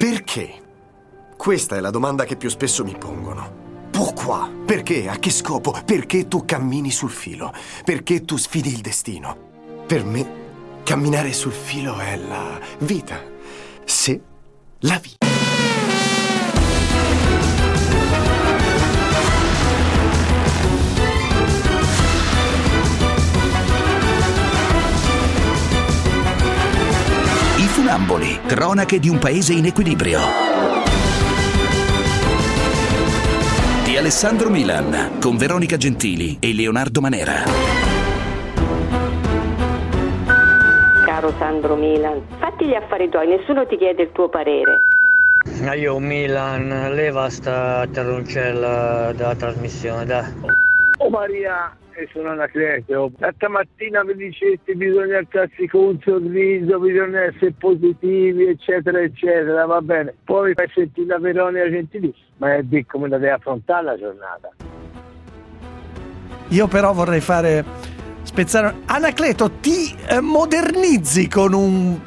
Perché? Questa è la domanda che più spesso mi pongono. Pourquoi? Perché? A che scopo? Perché tu cammini sul filo? Perché tu sfidi il destino? Per me, camminare sul filo è la vita. Se la vita. I Funamboli, cronache di un paese in equilibrio. Di Alessandro Milan, con Veronica Gentili e Leonardo Manera. Caro Sandro Milan, fatti gli affari tuoi, nessuno ti chiede il tuo parere. Io Milan, leva sta terroncella della trasmissione, dai. Oh Maria, sono Anacleto. Stamattina vi diceste bisogna alzarsi con un sorriso, bisogna essere positivi, eccetera, eccetera, va bene. Poi fai sentire la Veronica Gentili, ma è di come la devi affrontare la giornata. Io però vorrei fare spezzare. Anacleto, ti modernizzi con un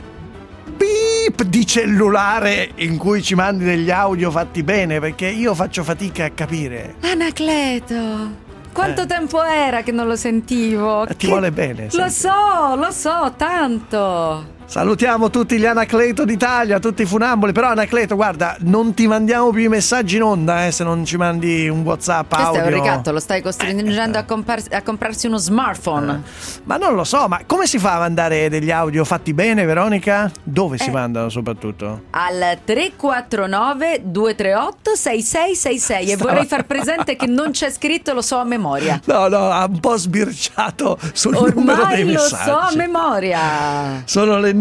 beep di cellulare in cui ci mandi degli audio fatti bene, perché io faccio fatica a capire. Anacleto, quanto tempo era che non lo sentivo? Ti vuole bene. Lo so, tanto. Salutiamo tutti gli Anacleto d'Italia, tutti i funamboli. Però Anacleto, guarda, non ti mandiamo più i messaggi in onda se non ci mandi un WhatsApp audio. Questo è un ricatto, lo stai costringendo a comprarsi uno smartphone. Ma non lo so, ma come si fa a mandare degli audio fatti bene, Veronica? Dove si mandano soprattutto? Al 349 238 6666 e vorrei far presente che non c'è scritto, lo so a memoria. No, ha un po' sbirciato sul numero dei messaggi. Ormai lo so a memoria. Sono le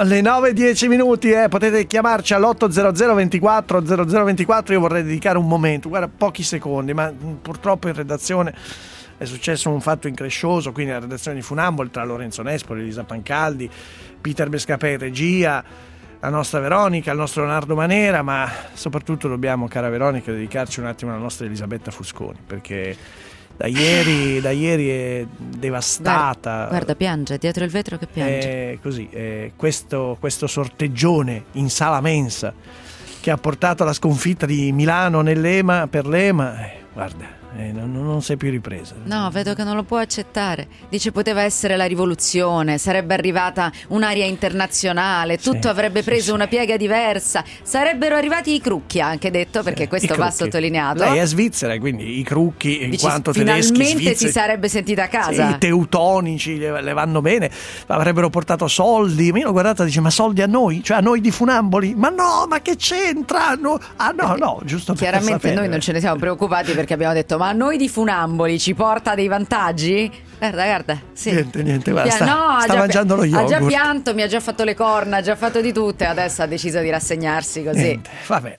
9:10 minuti, potete chiamarci all'800 24 0024. Io vorrei dedicare un momento, guarda, pochi secondi, ma purtroppo in redazione è successo un fatto increscioso, quindi la redazione di Funamboli, tra Lorenzo Nespoli, Elisa Pancaldi, Peter Bescapè in regia, la nostra Veronica, il nostro Leonardo Manera, ma soprattutto dobbiamo, cara Veronica, dedicarci un attimo alla nostra Elisabetta Fusconi, perché da ieri è devastata. Guarda, piange, dietro il vetro che piange. Così, questo sorteggione in sala mensa che ha portato alla sconfitta di Milano per l'EMA, guarda, non si è più ripresa. No, vedo che non lo può accettare. Dice poteva essere la rivoluzione, sarebbe arrivata un'aria internazionale, tutto avrebbe preso una piega diversa, sarebbero arrivati i crucchi, ha anche detto, perché questo va sottolineato. Lei è svizzera, quindi i crucchi, in quanto tedeschi finalmente svizzeri, si sarebbe sentita a casa. I teutonici le vanno bene, avrebbero portato soldi. Ma io l'ho guardata e dice: ma soldi a noi? Cioè a noi di Funamboli? Ma no, ma che c'entra? No, giusto per chiaramente sapere. Noi non ce ne siamo preoccupati, perché abbiamo detto: ma a noi di Funamboli ci porta dei vantaggi? Guarda, sì. Niente, guarda, sta mangiando lo yogurt. Ha già pianto, mi ha già fatto le corna, ha già fatto di tutto, e adesso ha deciso di rassegnarsi così. Niente, vabbè.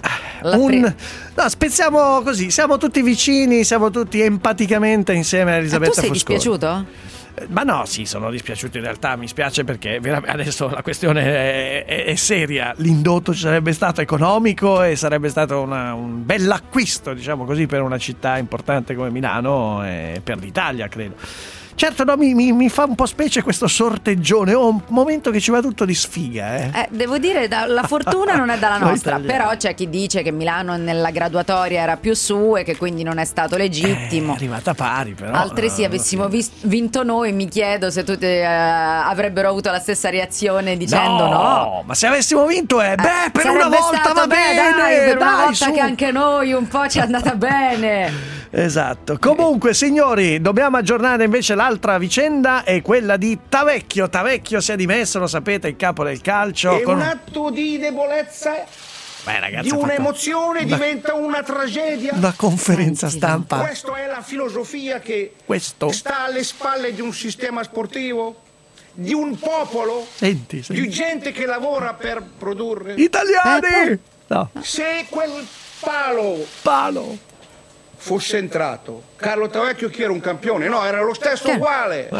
Spezziamo così, siamo tutti vicini, siamo tutti empaticamente insieme a Elisabetta Fusconi. Tu sei dispiaciuto? Ma no, sì, sono dispiaciuto in realtà, mi spiace perché adesso la questione è seria. L'indotto ci sarebbe stato economico e sarebbe stato un bell'acquisto, diciamo così, per una città importante come Milano e per l'Italia, credo. Certo, no, mi fa un po' specie questo sorteggione. Ho un momento che ci va tutto di sfiga. Devo dire, la fortuna non è dalla nostra. Però c'è chi dice che Milano nella graduatoria era più su e che quindi non è stato legittimo. È arrivata pari, però. Altresì avessimo vinto noi, mi chiedo se tutti avrebbero avuto la stessa reazione dicendo no. Ma se avessimo vinto per una volta va bene. Per una volta che anche noi un po' ci è andata bene. Esatto. Comunque, signori, dobbiamo aggiornare invece l'altra vicenda, è quella di Tavecchio. Tavecchio si è dimesso, lo sapete, il capo del calcio. È un atto di debolezza. Ragazzi, di un'emozione diventa una tragedia. Una conferenza stampa. Questa è la filosofia che sta alle spalle di un sistema sportivo, di un popolo, senti. di gente che lavora per produrre. Italiani! No. Se quel palo fosse entrato, Carlo Tavecchio chi era un campione? No, era lo stesso uguale.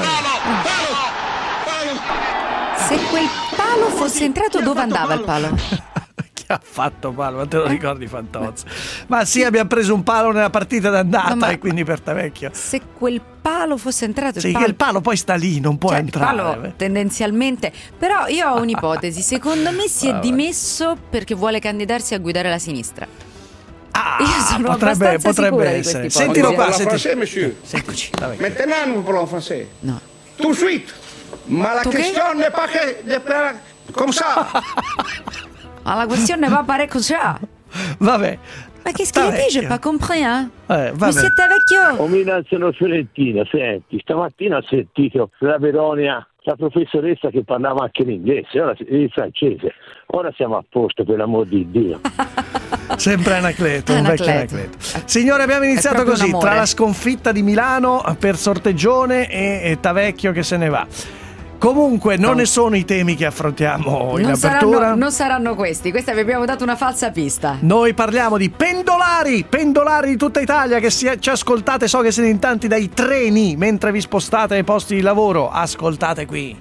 Se quel palo fosse entrato, dove andava il palo? Chi ha fatto palo? Ma te lo ricordi, Fantozzi? Ma sì, abbiamo preso un palo nella partita d'andata, e quindi per Tavecchio. Se quel palo palo fosse entrato. Sì, che il palo poi sta lì, non può entrare. Il palo tendenzialmente. Però io ho un'ipotesi. Secondo me si è dimesso perché vuole candidarsi a guidare la sinistra. Io sono abbastanza sicura di questa ipotesi. Sentilo qua, français, monsieur. Eccoci. Maintenant, nous parlons français. No. Tout de suite. Ma la question n'est pas comme ça. Ma la questione va pare così. Vabbè. Ma che dice? Pas compris, hein? Vabbè. Ma siete vecchio? Milan sono Fiorentina, senti, stamattina ho sentito la Veronia, la professoressa che parlava anche l'inglese, ora il francese. Ora siamo a posto, per l'amor di Dio. Sempre Anacleto, un vecchio Anacleto. Signore, abbiamo iniziato così, tra la sconfitta di Milano per sorteggione e Tavecchio che se ne va. Comunque non ne sono i temi che affrontiamo in apertura. Non saranno questi vi abbiamo dato una falsa pista. Noi parliamo di pendolari di tutta Italia che ci ascoltate, so che siete in tanti dai treni mentre vi spostate ai posti di lavoro, ascoltate qui.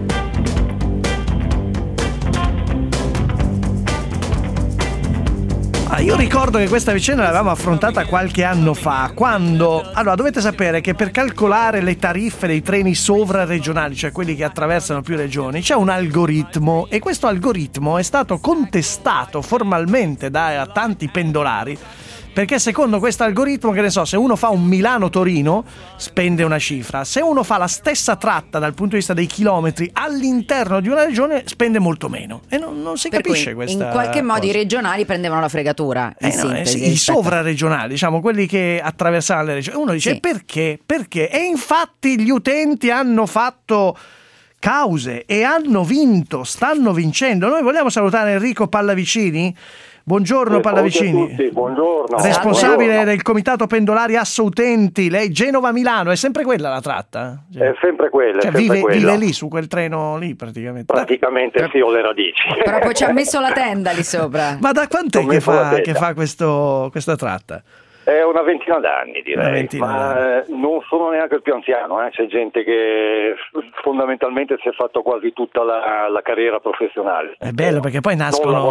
Io ricordo che questa vicenda l'avevamo affrontata qualche anno fa, quando... Allora, dovete sapere che per calcolare le tariffe dei treni sovraregionali, cioè quelli che attraversano più regioni, c'è un algoritmo, e questo algoritmo è stato contestato formalmente da tanti pendolari, perché secondo questo algoritmo, che ne so, se uno fa un Milano-Torino spende una cifra, se uno fa la stessa tratta dal punto di vista dei chilometri all'interno di una regione spende molto meno, e non si capisce questa in qualche modo cosa. I regionali prendevano la fregatura, i sovraregionali, diciamo, quelli che attraversavano le regioni. Uno dice perché? E infatti gli utenti hanno fatto cause e hanno vinto, stanno vincendo. Noi vogliamo salutare Enrico Pallavicini. Buongiorno Pallavicini. A tutti, buongiorno. Responsabile del comitato pendolari Asso Utenti. Lei Genova-Milano, è sempre quella la tratta? È sempre quella. Cioè, è sempre vive lì su quel treno lì praticamente. Praticamente sì, ho le radici. Però poi ci ha messo la tenda lì sopra. Ma da quant'è che fa questa tratta? È una ventina d'anni, direi, ma non sono neanche il più anziano, c'è gente che fondamentalmente si è fatto quasi tutta la carriera professionale. È bello perché poi nascono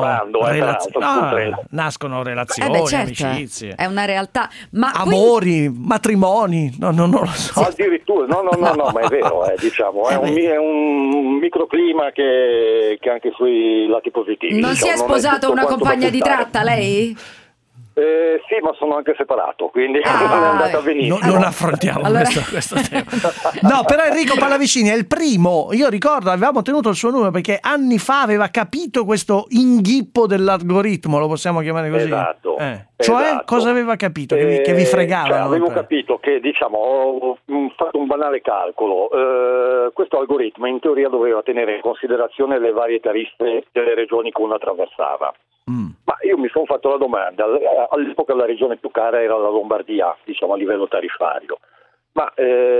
nascono relazioni, certo, amicizie. È una realtà. Ma amori, matrimoni, non lo so. Addirittura, no, ma è vero, diciamo, è un microclima che ha anche sui lati positivi. Non si è sposato una compagna di tratta, lei? Sì, ma sono anche separato, quindi non è andata benissimo. Non affrontiamo questo tema. No, però Enrico Pallavicini è il primo. Io ricordo, avevamo tenuto il suo numero perché anni fa aveva capito questo inghippo dell'algoritmo, lo possiamo chiamare così. Esatto. Cioè, cosa aveva capito? Che vi fregava? Cioè, avevo capito che, diciamo, ho fatto un banale calcolo. Questo algoritmo in teoria doveva tenere in considerazione le varie tariffe delle regioni che uno attraversava. Ma io mi sono fatto la domanda, all'epoca la regione più cara era la Lombardia, diciamo a livello tariffario, ma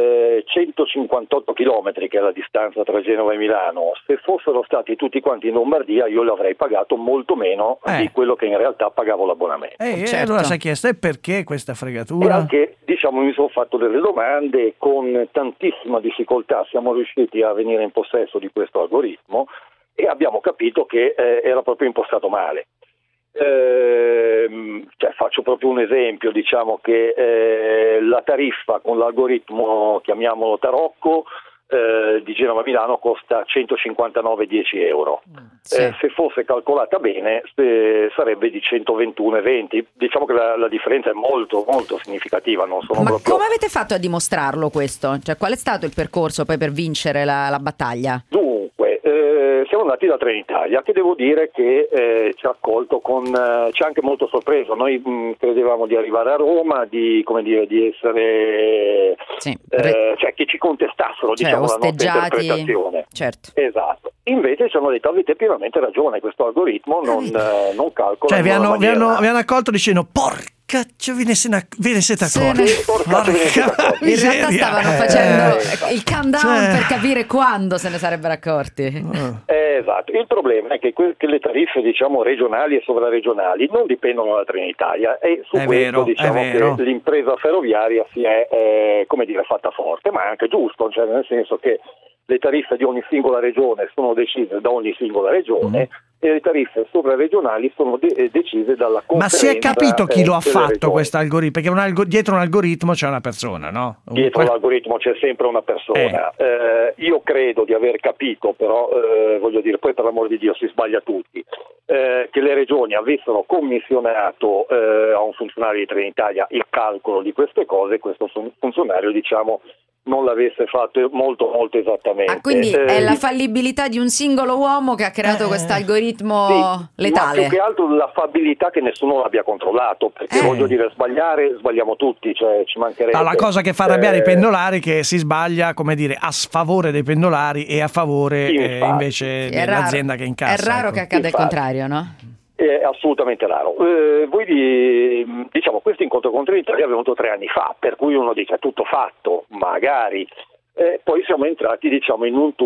158 chilometri, che è la distanza tra Genova e Milano, se fossero stati tutti quanti in Lombardia io l'avrei pagato molto meno di quello che in realtà pagavo l'abbonamento. Allora si è chiesto, e perché questa fregatura? Perché, diciamo, mi sono fatto delle domande, con tantissima difficoltà siamo riusciti a venire in possesso di questo algoritmo e abbiamo capito che era proprio impostato male. Cioè, faccio proprio un esempio, diciamo che la tariffa con l'algoritmo, chiamiamolo tarocco, di Genova a Milano costa 159,10 euro. Se fosse calcolata bene sarebbe di 121,20. Diciamo che la differenza è molto molto significativa. Non sono Ma proprio... come avete fatto a dimostrarlo questo? Cioè, qual è stato il percorso poi per vincere la battaglia? Dunque, siamo andati da Trenitalia, che devo dire che ci ha accolto ci ha anche molto sorpreso. Noi credevamo di arrivare a Roma, di essere cioè che ci contestassero, diciamo, la nostra interpretazione. Certo. Esatto. Invece ci hanno detto: avete pienamente ragione, questo algoritmo non calcola. Cioè vi hanno accolto dicendo porca, ve ne siete accorti. In realtà stavano facendo il countdown per capire quando se ne sarebbero accorti. Esatto. Il problema è che le tariffe, diciamo, regionali e sovraregionali non dipendono da Trenitalia, e su questo diciamo che l'impresa ferroviaria si è fatta forte, ma è anche giusto, cioè nel senso che le tariffe di ogni singola regione sono decise da ogni singola regione e le tariffe sovraregionali sono decise dalla conferenza. Ma si è capito chi lo ha fatto regioni. questo algoritmo? Perché dietro un algoritmo c'è una persona, no? Dietro l'algoritmo c'è sempre una persona. Io credo di aver capito, però voglio dire, poi per l'amor di Dio si sbaglia tutti, che le regioni avessero commissionato a un funzionario di Trenitalia il calcolo di queste cose, questo funzionario, diciamo, non l'avesse fatto molto esattamente. Quindi è la fallibilità di un singolo uomo che ha creato questo algoritmo letale. Ma più che altro la fallibilità che nessuno l'abbia controllato, perché voglio dire, sbagliamo tutti, cioè ci mancherebbe. La cosa che fa arrabbiare i pendolari è che si sbaglia, come dire, a sfavore dei pendolari e a favore invece dell'azienda che incassa. È raro che accada il contrario, no? È assolutamente raro. Diciamo, questo incontro con Trenitalia è venuto 3 anni fa, per cui uno dice è tutto fatto, magari. Poi siamo entrati, diciamo, in un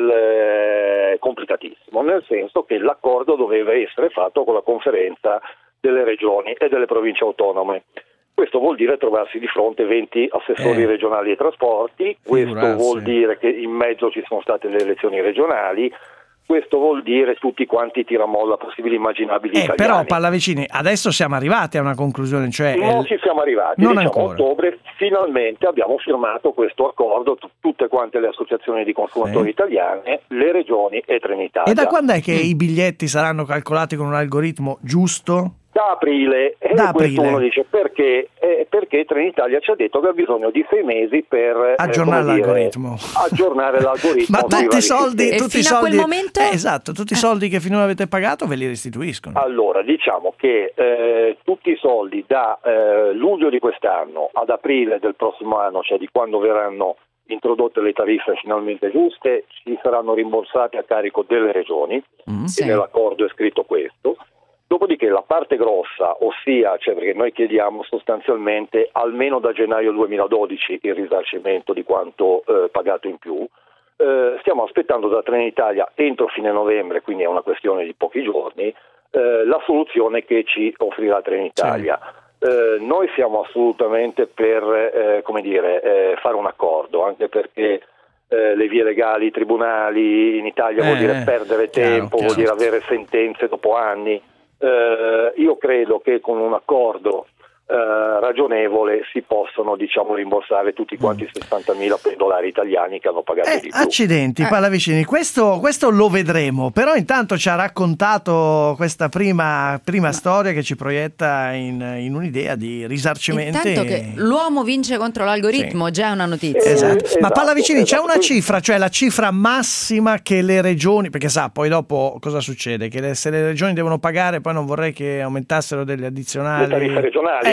tunnel complicatissimo, nel senso che l'accordo doveva essere fatto con la conferenza delle regioni e delle province autonome. Questo vuol dire trovarsi di fronte 20 assessori regionali ai trasporti, questo vuol dire che in mezzo ci sono state le elezioni regionali. Questo vuol dire tutti quanti tiramolla possibili immaginabili italiani. Però Pallavicini, adesso siamo arrivati a una conclusione, cioè non ci siamo arrivati, non diciamo, ancora. A ottobre finalmente abbiamo firmato questo accordo, tutte quante le associazioni di consumatori italiane, le regioni e Trenitalia. E da quando è che i biglietti saranno calcolati con un algoritmo giusto? Da aprile. Questo uno dice perché Trenitalia ci ha detto che ha bisogno di 6 mesi per aggiornare l'algoritmo. Aggiornare l'algoritmo. Ma tutti i soldi, a quel momento? Esatto, tutti i soldi che finora avete pagato ve li restituiscono. Allora, diciamo che tutti i soldi da luglio di quest'anno ad aprile del prossimo anno, cioè di quando verranno introdotte le tariffe finalmente giuste, ci saranno rimborsati a carico delle regioni, e nell'accordo è scritto questo. Dopodiché la parte grossa, ossia, perché noi chiediamo sostanzialmente almeno da gennaio 2012 il risarcimento di quanto pagato in più, stiamo aspettando da Trenitalia entro fine novembre, quindi è una questione di pochi giorni, la soluzione che ci offrirà Trenitalia. Noi siamo assolutamente per fare un accordo, anche perché le vie legali, i tribunali in Italia vuol dire perdere tempo, vuol dire avere sentenze dopo anni. Io credo che con un accordo ragionevole si possono, diciamo, rimborsare tutti quanti i 60.000 pendolari italiani che hanno pagato di più. Accidenti, Pallavicini, questo lo vedremo, però intanto ci ha raccontato questa prima storia che ci proietta in un'idea di risarcimenti. Intanto che l'uomo vince contro l'algoritmo, già è una notizia. Esatto. Ma Pallavicini, c'è una cifra, cioè la cifra massima che le regioni, perché poi dopo cosa succede? Che se le regioni devono pagare, poi non vorrei che aumentassero delle addizionali. Le tariffe regionali.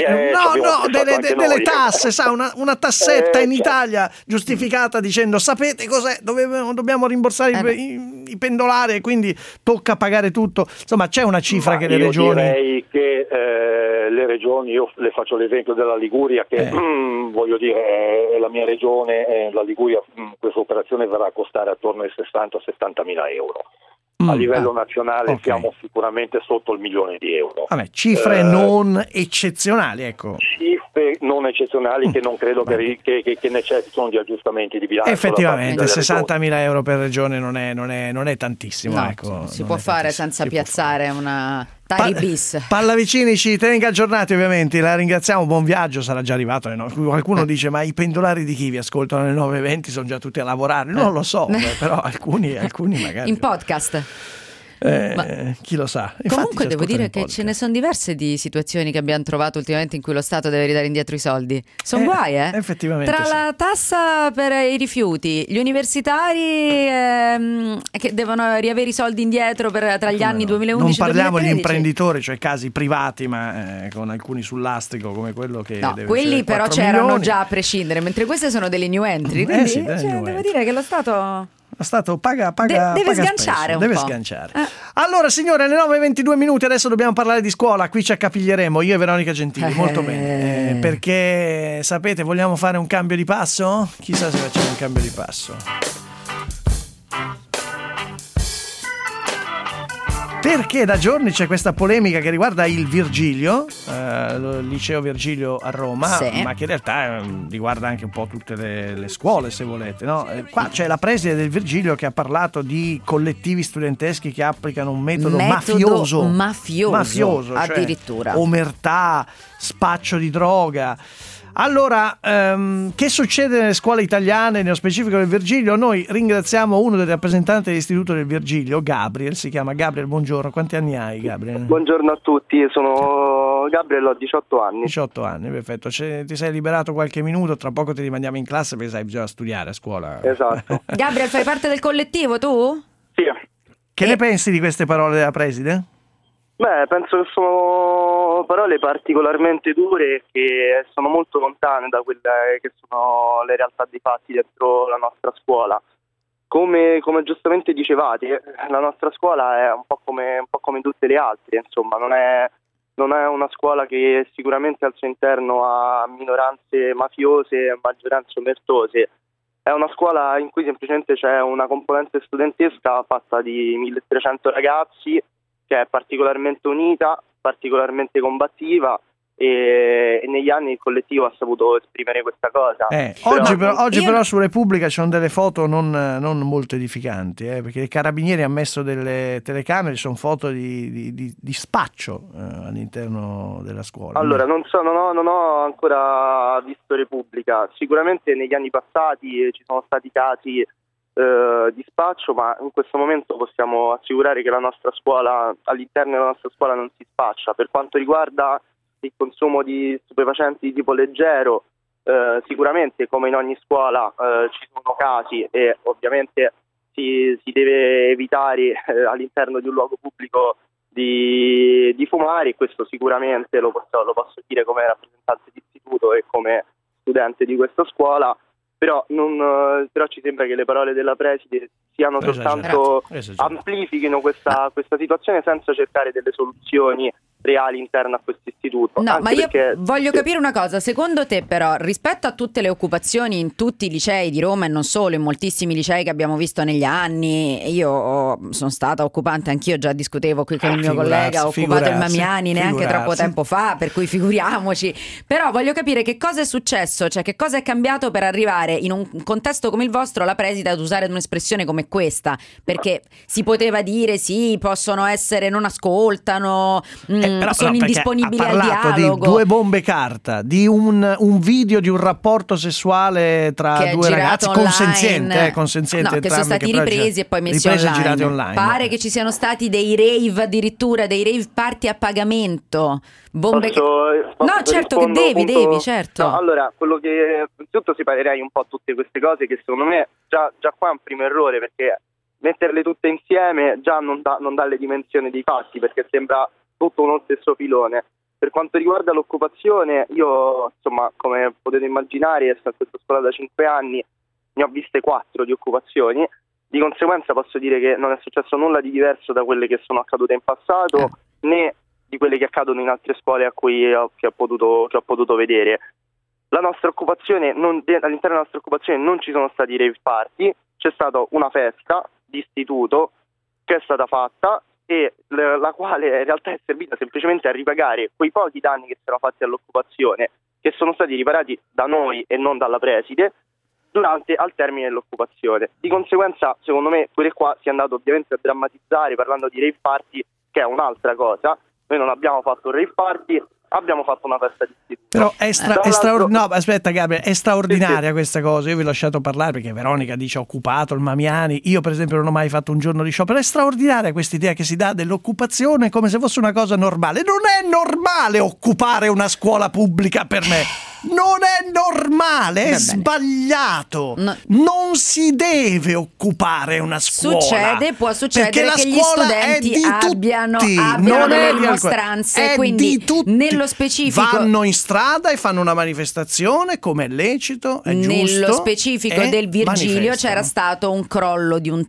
Delle tasse, una tassetta in Italia giustificata dicendo sapete cos'è, dobbiamo rimborsare i pendolari e quindi tocca pagare tutto. Insomma, c'è una cifra che le regioni... Direi che le regioni, io le faccio l'esempio della Liguria che voglio dire è la mia regione, la Liguria, questa operazione verrà a costare attorno ai 60-70 mila euro. A livello nazionale siamo sicuramente sotto il 1 milione di euro. Vabbè, cifre non eccezionali, ecco. Cifre non eccezionali che non credo che necessitano di aggiustamenti di bilancio. Effettivamente 60.000 euro per regione non è tantissimo. No, ecco, si può fare senza piazzare una Tari bis. Pallavicini ci tenga aggiornati, ovviamente, la ringraziamo, buon viaggio, sarà già arrivato. Qualcuno dice ma i pendolari di chi vi ascoltano alle 9:20 sono già tutti a lavorare? Non lo so, però alcuni magari in podcast. Chi lo sa. Infatti, comunque devo dire che ce ne sono diverse di situazioni che abbiamo trovato ultimamente in cui lo Stato deve ridare indietro i soldi. Sono guai, effettivamente. Tra la tassa per i rifiuti, gli universitari che devono riavere i soldi indietro tra gli anni 2011 non parliamo 2013. di imprenditori, cioè casi privati, ma con alcuni sul lastrico come quello che deve quelli però 4 c'erano milioni. già a prescindere, mentre queste sono delle new entry, quindi devo dire che lo Stato paga deve sganciare spesso, un deve po'. sganciare. Allora signore, alle 9:22 adesso dobbiamo parlare di scuola, qui ci accapiglieremo io e Veronica Gentili, molto bene, perché sapete, vogliamo fare un cambio di passo? Chissà se facciamo un cambio di passo. Perché da giorni c'è questa polemica che riguarda il Virgilio, il liceo Virgilio a Roma, sì, ma che in realtà riguarda anche un po' tutte le scuole, se volete, no? Qua c'è la preside del Virgilio che ha parlato di collettivi studenteschi che applicano un metodo mafioso, addirittura, cioè omertà, spaccio di droga. Allora, che succede nelle scuole italiane, nello specifico del Virgilio? Noi ringraziamo uno dei rappresentanti dell'istituto del Virgilio, Gabriel, si chiama Gabriel, buongiorno. Quanti anni hai, Gabriel? Buongiorno a tutti, sono Gabriel, ho 18 anni. 18 anni, perfetto. Ti sei liberato qualche minuto, tra poco ti rimandiamo in classe perché sai, bisogna studiare a scuola. Esatto. Gabriel, fai parte del collettivo tu? Sì. Che ne pensi di queste parole della preside? Beh, penso che sono parole particolarmente dure e che sono molto lontane da quelle che sono le realtà dei fatti dentro la nostra scuola. Come giustamente dicevate, la nostra scuola è un po' come tutte le altre, insomma, non è una scuola che sicuramente al suo interno ha minoranze mafiose e maggioranze omertose. È una scuola in cui semplicemente c'è una componente studentesca fatta di 1300 ragazzi, che è particolarmente unita, particolarmente combattiva, e negli anni il collettivo ha saputo esprimere questa cosa. Oggi però su Repubblica ci sono delle foto non molto edificanti, perché i carabinieri hanno messo delle telecamere, sono foto di spaccio all'interno della scuola. Allora, non ho ancora visto Repubblica. Sicuramente negli anni passati ci sono stati casi di spaccio, ma in questo momento possiamo assicurare che la nostra scuola, all'interno della nostra scuola, non si spaccia. Per quanto riguarda il consumo di stupefacenti di tipo leggero, sicuramente come in ogni scuola ci sono casi e ovviamente si deve evitare all'interno di un luogo pubblico di fumare, e questo sicuramente lo posso dire come rappresentante di istituto e come studente di questa scuola. Però ci sembra che le parole della preside siano soltanto amplifichino questa situazione senza cercare delle soluzioni reali interne a questo istituto. No, ma io voglio capire una cosa. Secondo te però, rispetto a tutte le occupazioni in tutti i licei di Roma e non solo, in moltissimi licei che abbiamo visto negli anni, io sono stata occupante anch'io, già discutevo qui con il mio collega, ho occupato il Mamiani neanche troppo tempo fa, per cui figuriamoci. Però voglio capire che cosa è successo, cioè che cosa è cambiato per arrivare in un contesto come il vostro la preside ad usare un'espressione come questa, perché si poteva dire sì, possono essere, non ascoltano, sono indisponibili al dialogo. Ha parlato di 2 bombe carta, di un video di un rapporto sessuale tra 2 ragazzi consenziente, no, che sono stati ripresi e poi messi online. Pare che ci siano stati dei rave, addirittura dei rave party a pagamento. Certo che devi, certo. No, allora, quello che innanzitutto separerei un po' tutte queste cose, che secondo me già qua è un primo errore, perché metterle tutte insieme già non dà le dimensioni dei fatti, perché sembra tutto uno stesso filone. Per quanto riguarda l'occupazione, io, insomma, come potete immaginare, sono in questa scuola da 5 anni, ne ho viste 4 di occupazioni, di conseguenza posso dire che non è successo nulla di diverso da quelle che sono accadute in passato, né di quelle che accadono in altre scuole a cui ho potuto vedere. La nostra occupazione, all'interno della nostra occupazione non ci sono stati rave party, c'è stata una festa di istituto che è stata fatta, e la quale in realtà è servita semplicemente a ripagare quei pochi danni che si erano fatti all'occupazione, che sono stati riparati da noi e non dalla preside al termine dell'occupazione. Di conseguenza, secondo me, pure qua si è andato ovviamente a drammatizzare parlando di rave party, che è un'altra cosa. Noi non abbiamo fatto un rave party, abbiamo fatto una festa di istituto. Però aspetta Gabriele, è straordinaria questa cosa. Io vi ho lasciato parlare perché Veronica dice occupato il Mamiani, io per esempio non ho mai fatto un giorno di sciopero. È straordinaria questa idea che si dà dell'occupazione come se fosse una cosa normale. Non è normale occupare una scuola pubblica, per me non è normale, è sbagliato. Non si deve occupare una scuola. Può succedere che gli studenti abbiano delle rimostranze, quindi nello specifico vanno in strada e fanno una manifestazione, come è lecito, è giusto. Nello specifico del Virgilio c'era stato un crollo di un tetto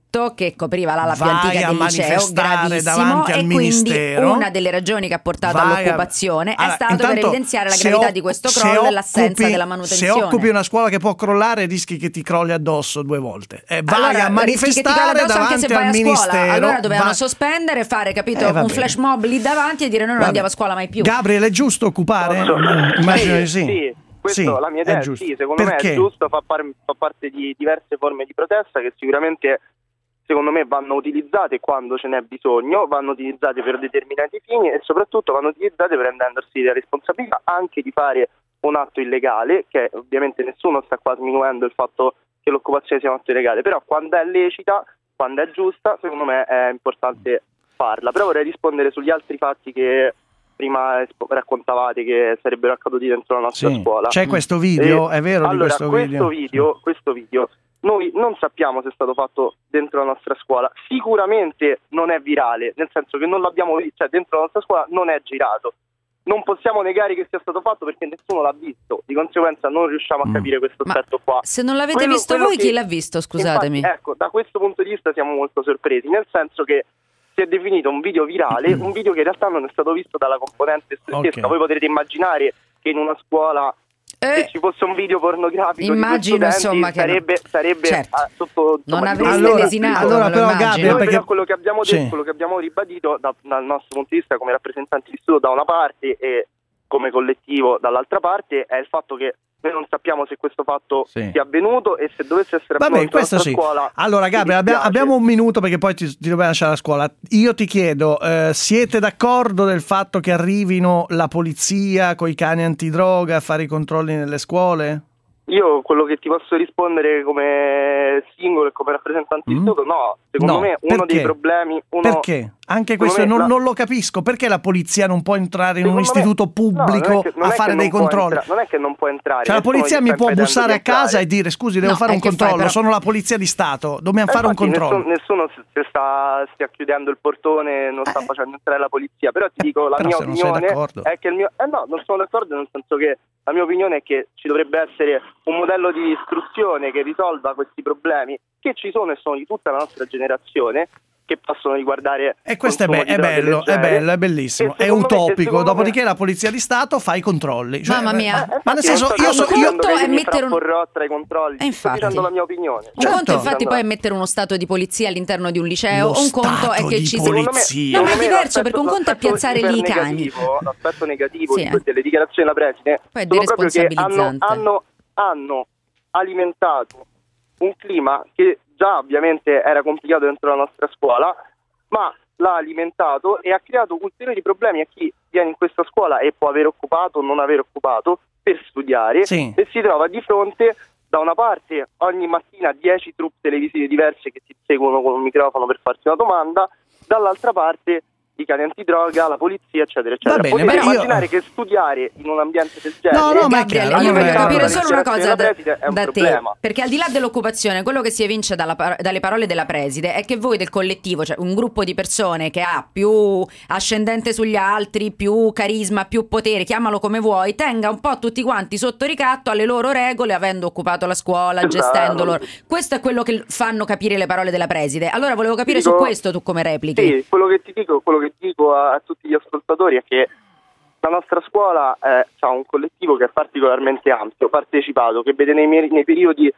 giubbotto che copriva l'ala più Vai antica a del liceo, manifestare gravissimo, davanti al e quindi ministero. una delle ragioni che ha portato Vai a- all'occupazione è Allora, stato per intanto, evidenziare la se gravità oc- di questo se crollo e l'assenza occupi- della manutenzione. Se occupi una scuola che può crollare, rischi che ti crolli addosso 2 volte. Vai Allora, a rischi che ti crolli manifestare addosso anche se davanti vai al a ministero. scuola. Allora dovevano Va- sospendere, fare, capito, va un bene. flash mob lì davanti e dire noi non Va andiamo a bene. scuola mai più. Gabriele, è giusto occupare? Immagino di sì. Sì, questo Sì, la mia idea è è giusto. sì, secondo me Perché? è giusto, fa parte di diverse forme di protesta che sicuramente secondo me vanno utilizzate quando ce n'è bisogno, vanno utilizzate per determinati fini e soprattutto vanno utilizzate prendendosi la responsabilità anche di fare un atto illegale, che ovviamente nessuno sta qua sminuendo il fatto che l'occupazione sia un atto illegale, però quando è lecita, quando è giusta, secondo me è importante farla. Però vorrei rispondere sugli altri fatti che prima raccontavate che sarebbero accaduti dentro la nostra scuola. C'è questo video, è vero, allora, di questo video? Questo video noi non sappiamo se è stato fatto dentro la nostra scuola, sicuramente non è virale, nel senso che non l'abbiamo visto, cioè dentro la nostra scuola non è girato. Non possiamo negare che sia stato fatto perché nessuno l'ha visto, di conseguenza non riusciamo a capire questo aspetto qua. Se non l'avete visto voi, chi l'ha visto? Scusatemi. Infatti, ecco, da questo punto di vista siamo molto sorpresi, nel senso che si è definito un video virale, un video che in realtà non è stato visto dalla componente stessa. Ok. Voi potrete immaginare che in una scuola se ci fosse un video pornografico immagino, di questi insomma, utenti, che sarebbe certo. Sotto non insomma, avreste lesinato. allora però Gabriele, noi perché però quello che abbiamo detto, Sì. quello che abbiamo ribadito dal nostro punto di vista come rappresentanti di istituto da una parte e come collettivo dall'altra parte è il fatto che noi non sappiamo se questo fatto Sì. sia avvenuto e se dovesse essere Vabbè, avvenuto questo alla sì. nostra scuola. Allora, ci Gabriele, dispiace. abbiamo un minuto perché poi ti dobbiamo lasciare la scuola. Io ti chiedo, siete d'accordo del fatto che arrivino la polizia coi cani antidroga a fare i controlli nelle scuole? Io quello che ti posso rispondere come singolo e come rappresentante di istituto, no. Secondo me uno perché? dei problemi... Perché? Anche secondo questo me non lo capisco. Perché la polizia non può entrare in un Secondo me- istituto no, pubblico non è che- non a è fare che dei non può controlli? non è che non può entrare. Cioè la nessuno polizia gli mi sta può impedendo bussare di a casa entrare. e dire scusi, devo No, fare e un che fai, controllo, però? sono la polizia di Stato, dobbiamo fare un Infatti controllo. Nessuno stia chiudendo il portone, non sta facendo entrare la polizia, però ti dico la però mia se non sei opinione d'accordo. è che il mio no, non sono d'accordo, nel senso che la mia opinione è che ci dovrebbe essere un modello di istruzione che risolva questi problemi che ci sono e sono di tutta la nostra generazione, che possono riguardare E questo è consumo di droghe bello, è leggere. bello, è bellissimo, E è secondo me- utopico. secondo me- Dopodiché la polizia di Stato fa i controlli. Cioè, Mamma mia. ma nel senso, infatti, io sto so, dicendo conto che è mi mettere un- frapporrò tra i controlli, sto infatti. dicendo la mia opinione. Un conto Certo. infatti poi è mettere uno stato di polizia all'interno di un liceo, Lo un conto è stato che di ci polizia. No, ma è Secondo me diverso perché un conto è piazzare lì i cani. L'aspetto negativo Sì, delle dichiarazioni della preside Poi è sono proprio che deresponsabilizzante. hanno alimentato un clima che già ovviamente era complicato dentro la nostra scuola, ma l'ha alimentato e ha creato ulteriori problemi a chi viene in questa scuola e può aver occupato o non aver occupato per studiare Sì. e si trova di fronte da una parte ogni mattina 10 troupe televisive diverse che ti seguono con un microfono per farti una domanda, dall'altra parte i cani antidroga, la polizia, eccetera, eccetera. Va bene, Potete però io- immaginare che studiare in un ambiente del genere... No, ma è Gabriele, chiaro, io allora voglio è capire chiaro. solo una cosa della preside è un da te, problema. perché al di là dell'occupazione, quello che si evince dalle parole della preside è che voi del collettivo, cioè un gruppo di persone che ha più ascendente sugli altri, più carisma, più potere, chiamalo come vuoi, tenga un po' tutti quanti sotto ricatto alle loro regole, avendo occupato la scuola, gestendo loro. Questo è quello che fanno capire le parole della preside. Allora volevo capire su questo tu come replichi. Sì, quello che ti dico a tutti gli ascoltatori è che la nostra scuola ha un collettivo che è particolarmente ampio, partecipato, che vede nei periodi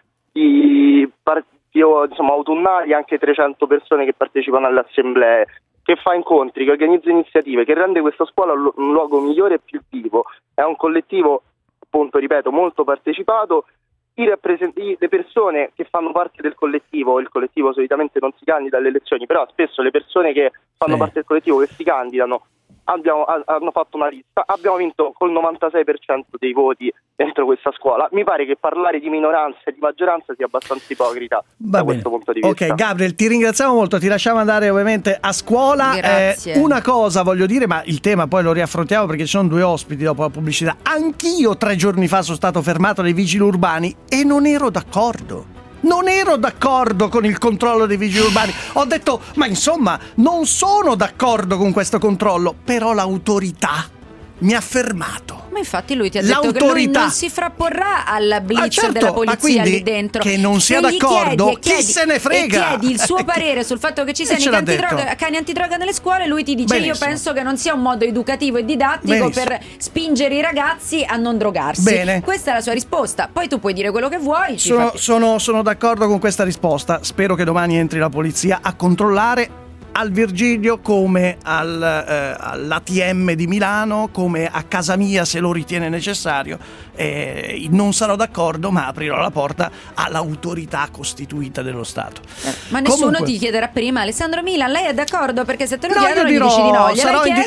autunnali anche 300 persone che partecipano alle assemblee, che fa incontri, che organizza iniziative, che rende questa scuola un luogo migliore e più vivo. È un collettivo, appunto, ripeto, molto partecipato. Le persone che fanno parte del collettivo, il collettivo solitamente non si candida alle elezioni, però spesso le persone che fanno parte del collettivo, che si candidano, hanno fatto una lista, abbiamo vinto col 96% dei voti dentro questa scuola. Mi pare che parlare di minoranza e di maggioranza sia abbastanza ipocrita da questo punto di vista. Ok, Gabriel, ti ringraziamo molto, ti lasciamo andare ovviamente a scuola. Grazie. Una cosa voglio dire, ma il tema poi lo riaffrontiamo perché ci sono 2 ospiti dopo la pubblicità. Anch'io 3 giorni fa sono stato fermato dai vigili urbani e non ero d'accordo. Non ero d'accordo con il controllo dei vigili urbani. Ho detto, ma insomma, non sono d'accordo con questo controllo, però l'autorità mi ha fermato. Ma infatti lui ti ha detto che lui non si frapporrà alla blitz certo, della polizia lì dentro. Che non sia d'accordo, chi se ne frega? E chiedi il suo parere sul fatto che ci siano cani antidroga nelle scuole, lui ti dice: io penso che non sia un modo educativo e didattico per spingere i ragazzi a non drogarsi. Bene. Questa è la sua risposta. Poi tu puoi dire quello che vuoi. Sono d'accordo con questa risposta. Spero che domani entri la polizia a controllare al Virgilio come all'ATM di Milano, come a casa mia se lo ritiene necessario. Non sarò d'accordo, ma aprirò la porta all'autorità costituita dello Stato. Ma nessuno ti chiederà prima: Alessandro Milan, lei è d'accordo? Perché se te lo chiedono gli dici di no.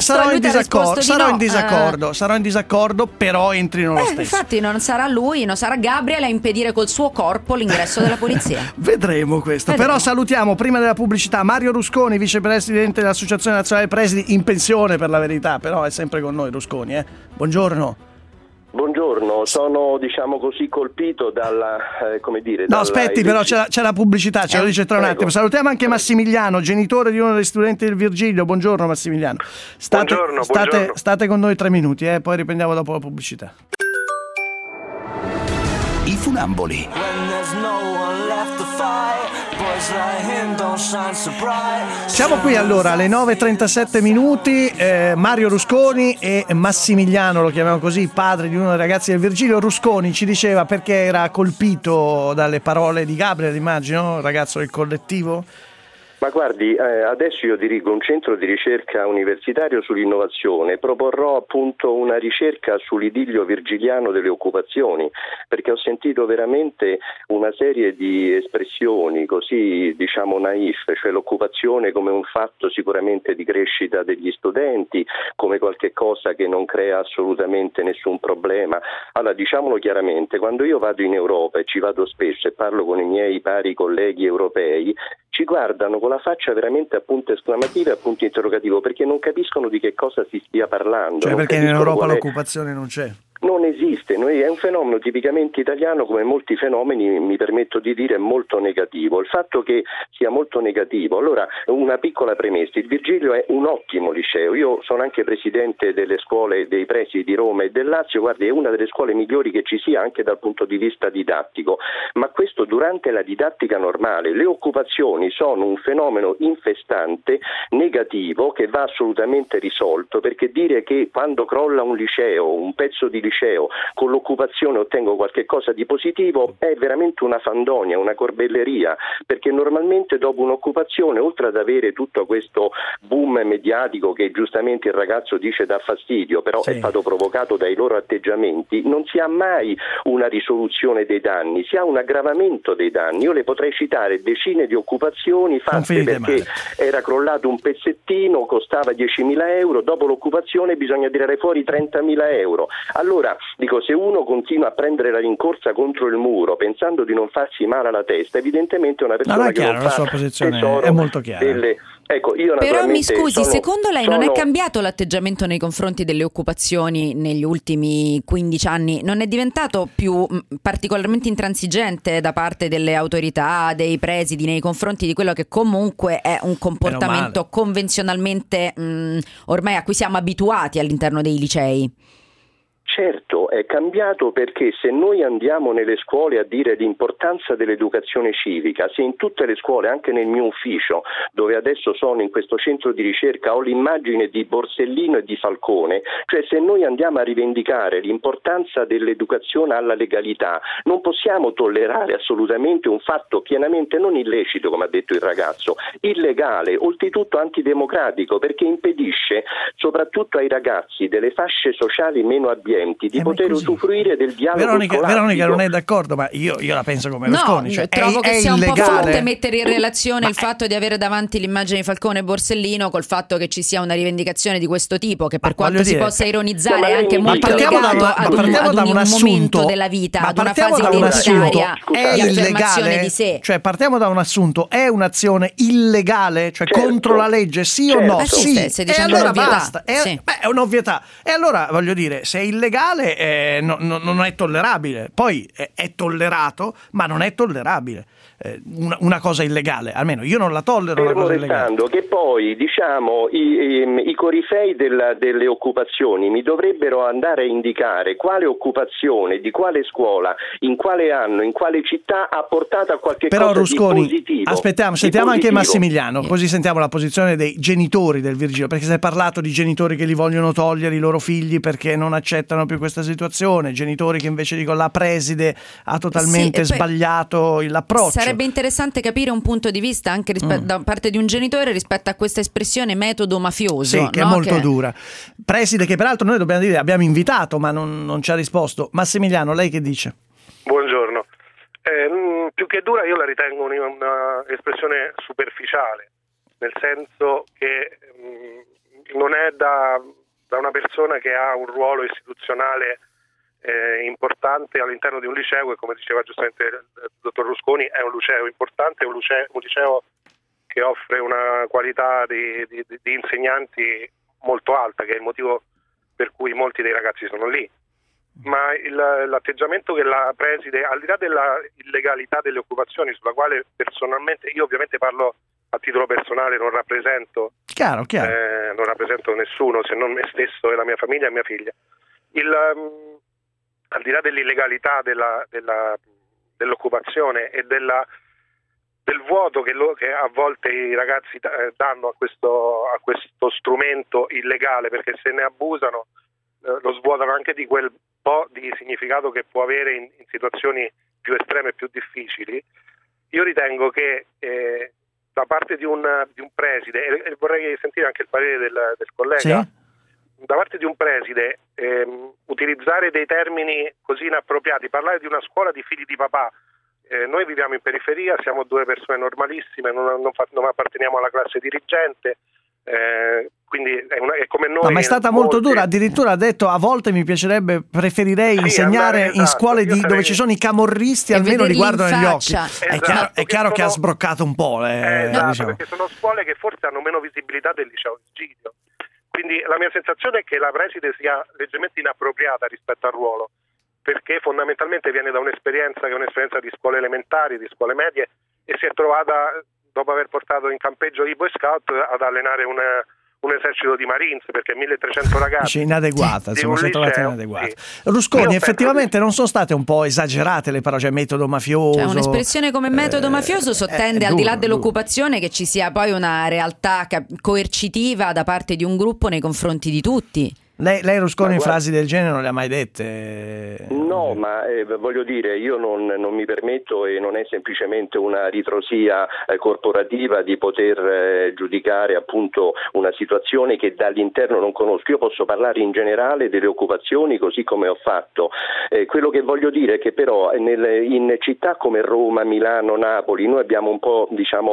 Sarò in disaccordo, però entrino lo stesso. Infatti non sarà lui, non sarà Gabriele a impedire col suo corpo l'ingresso della polizia. Vedremo questo. Però salutiamo prima della pubblicità Mario Rusconi, vicepresidente dell'Associazione Nazionale Presidi, in pensione per la verità, però è sempre con noi Rusconi. Buongiorno. Buongiorno, sono così colpito dalla No, aspetti, però c'è la pubblicità, ce lo dice tra un attimo. Salutiamo anche Massimiliano, genitore di uno degli studenti del Virgilio. Buongiorno Massimiliano. Buongiorno. State con noi 3 minuti, poi riprendiamo dopo la pubblicità. I funamboli. Siamo qui allora alle 9:37 minuti. Mario Rusconi e Massimiliano, lo chiamiamo così, padre di uno dei ragazzi del Virgilio. Rusconi ci diceva perché era colpito dalle parole di Gabriele, immagino, ragazzo del collettivo. Ma guardi, adesso io dirigo un centro di ricerca universitario sull'innovazione, proporrò appunto una ricerca sull'idillio virgiliano delle occupazioni, perché ho sentito veramente una serie di espressioni così naif, cioè l'occupazione come un fatto sicuramente di crescita degli studenti, come qualche cosa che non crea assolutamente nessun problema. Allora, diciamolo chiaramente, quando io vado in Europa e ci vado spesso e parlo con i miei pari colleghi europei, ci guardano con la faccia veramente a punto esclamativo e a punto interrogativo, perché non capiscono di che cosa si stia parlando. Cioè perché in Europa l'occupazione non c'è? Non esiste, è un fenomeno tipicamente italiano, come molti fenomeni, mi permetto di dire, molto negativo. Il fatto che sia molto negativo, allora una piccola premessa: il Virgilio è un ottimo liceo, io sono anche presidente delle scuole dei presidi di Roma e del Lazio, guardi, è una delle scuole migliori che ci sia anche dal punto di vista didattico, ma questo durante la didattica normale. Le occupazioni sono un fenomeno infestante, negativo, che va assolutamente risolto, perché dire che quando crolla un liceo, un pezzo di liceo, con l'occupazione ottengo qualche cosa di positivo è veramente una fandonia, una corbelleria, perché normalmente dopo un'occupazione, oltre ad avere tutto questo boom mediatico che giustamente il ragazzo dice dà fastidio, però è stato provocato dai loro atteggiamenti, non si ha mai una risoluzione dei danni, si ha un aggravamento dei danni. Io le potrei citare decine di occupazioni fatte perché era crollato un pezzettino, costava 10.000 euro, dopo l'occupazione bisogna tirare fuori 30.000 euro. Allora dico, se uno continua a prendere la rincorsa contro il muro pensando di non farsi male alla testa, evidentemente è una persona che non fa la sua posizione è molto chiara. Però mi scusi, secondo lei non è cambiato l'atteggiamento nei confronti delle occupazioni negli ultimi 15 anni? Non è diventato più particolarmente intransigente da parte delle autorità, dei presidi nei confronti di quello che comunque è un comportamento convenzionalmente ormai a cui siamo abituati all'interno dei licei? Certo, è cambiato, perché se noi andiamo nelle scuole a dire l'importanza dell'educazione civica, se in tutte le scuole, anche nel mio ufficio, dove adesso sono in questo centro di ricerca, ho l'immagine di Borsellino e di Falcone, cioè se noi andiamo a rivendicare l'importanza dell'educazione alla legalità, non possiamo tollerare assolutamente un fatto pienamente non illecito, come ha detto il ragazzo, illegale, oltretutto antidemocratico, perché impedisce soprattutto ai ragazzi delle fasce sociali meno abbienti di poter usufruire del dialogo scolastico. Veronica non è d'accordo, ma io la penso come Rusconi. Cioè, trovo che sia illegale. Un po' forte mettere in relazione il fatto di avere davanti l'immagine di Falcone e Borsellino col fatto che ci sia una rivendicazione di questo tipo, che per quanto si possa ironizzare è anche molto legato ad un momento della vita, ad una fase identitaria di affermazione di sé. Cioè partiamo da un assunto: è un'azione illegale, cioè contro la legge, sì o no? Sì, stai dicendo un'ovvietà. È un'ovvietà. E allora voglio dire, se è illegale non è tollerabile. Poi è tollerato, ma non è tollerabile. una cosa illegale, almeno io non la tollero una cosa illegale. Che poi diciamo i corifei delle occupazioni mi dovrebbero andare a indicare quale occupazione, di quale scuola, in quale anno, in quale città ha portato a qualche Però, cosa Rusconi, di positivo. aspettiamo, sentiamo anche Massimiliano, così sentiamo la posizione dei genitori del Virgilio, perché si è parlato di genitori che li vogliono togliere i loro figli perché non accettano più questa situazione, genitori che invece dicono la preside ha totalmente sbagliato l'approccio. Sarebbe interessante capire un punto di vista anche da parte di un genitore rispetto a questa espressione metodo mafioso. Sì, che è molto dura. Preside che peraltro noi dobbiamo dire abbiamo invitato ma non ci ha risposto. Massimiliano, lei che dice? Buongiorno. Più che dura io la ritengo una espressione superficiale, nel senso che non è da una persona che ha un ruolo istituzionale importante all'interno di un liceo, e come diceva giustamente il dottor Rusconi è un liceo importante, un liceo che offre una qualità di insegnanti molto alta, che è il motivo per cui molti dei ragazzi sono lì. Ma l'atteggiamento che la preside, al di là della illegalità delle occupazioni, sulla quale personalmente io ovviamente parlo a titolo personale, non rappresento non rappresento nessuno se non me stesso e la mia famiglia e mia figlia, al di là dell'illegalità dell'occupazione e del vuoto che a volte i ragazzi danno a questo strumento illegale, perché se ne abusano lo svuotano anche di quel po' di significato che può avere in situazioni più estreme e più difficili. Io ritengo che da parte di un preside, e vorrei sentire anche il parere del collega, da parte di un preside utilizzare dei termini così inappropriati, parlare di una scuola di figli di papà. Noi viviamo in periferia, siamo due persone normalissime, non apparteniamo alla classe dirigente, quindi è come noi. Ma è stata molto dura, addirittura ha detto a volte preferirei insegnare in scuole dove ci sono i camorristi, almeno li guardo negli occhi. È chiaro che ha sbroccato un po'. Esatto, perché sono scuole che forse hanno meno visibilità del liceo Virgilio. Quindi la mia sensazione è che la preside sia leggermente inappropriata rispetto al ruolo, perché fondamentalmente viene da un'esperienza che è un'esperienza di scuole elementari, di scuole medie, e si è trovata, dopo aver portato in campeggio i Boy Scout, ad allenare un esercito di Marines, perché 1300 ragazzi inadeguata, si è trovata inadeguata. Rusconi, effettivamente non sono state un po' esagerate le parole, cioè metodo mafioso? Un'espressione come metodo mafioso sottende, al di là dell'occupazione, che ci sia poi una realtà coercitiva da parte di un gruppo nei confronti di tutti. Lei Rusconi frasi del genere non le ha mai dette? No, ma voglio dire, io non mi permetto, e non è semplicemente una ritrosia corporativa, di poter giudicare appunto una situazione che dall'interno non conosco. Io posso parlare in generale delle occupazioni, così come ho fatto. Quello che voglio dire è che però in città come Roma, Milano, Napoli, noi abbiamo un po'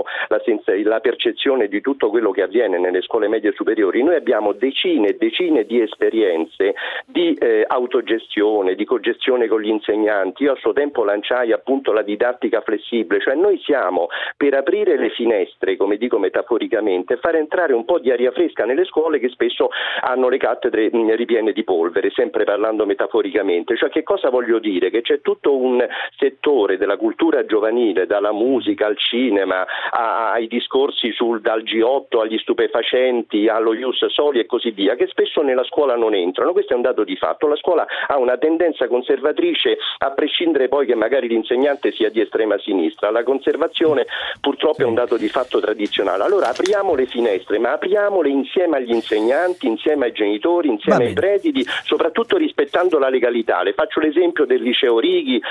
la percezione di tutto quello che avviene nelle scuole medie superiori. Noi abbiamo decine e decine di esperienze di autogestione, di cogestione con gli insegnanti. Io a suo tempo lanciai appunto la didattica flessibile, cioè noi siamo per aprire le finestre, come dico metaforicamente, fare entrare un po' di aria fresca nelle scuole che spesso hanno le cattedre ripiene di polvere, sempre parlando metaforicamente. Cioè, che cosa voglio dire? Che c'è tutto un settore della cultura giovanile, dalla musica al cinema, ai discorsi dal G8 agli stupefacenti, allo Ius Soli e così via, che spesso nella scuola non entrano. Questo è un dato di fatto. La scuola ha una tendenza conservatrice, a prescindere poi che magari l'insegnante sia di estrema sinistra. La conservazione purtroppo è un dato di fatto tradizionale. Allora apriamo le finestre, ma apriamole insieme agli insegnanti, insieme ai genitori, insieme ai presidi, soprattutto rispettando la legalità. Le faccio l'esempio del liceo Righi,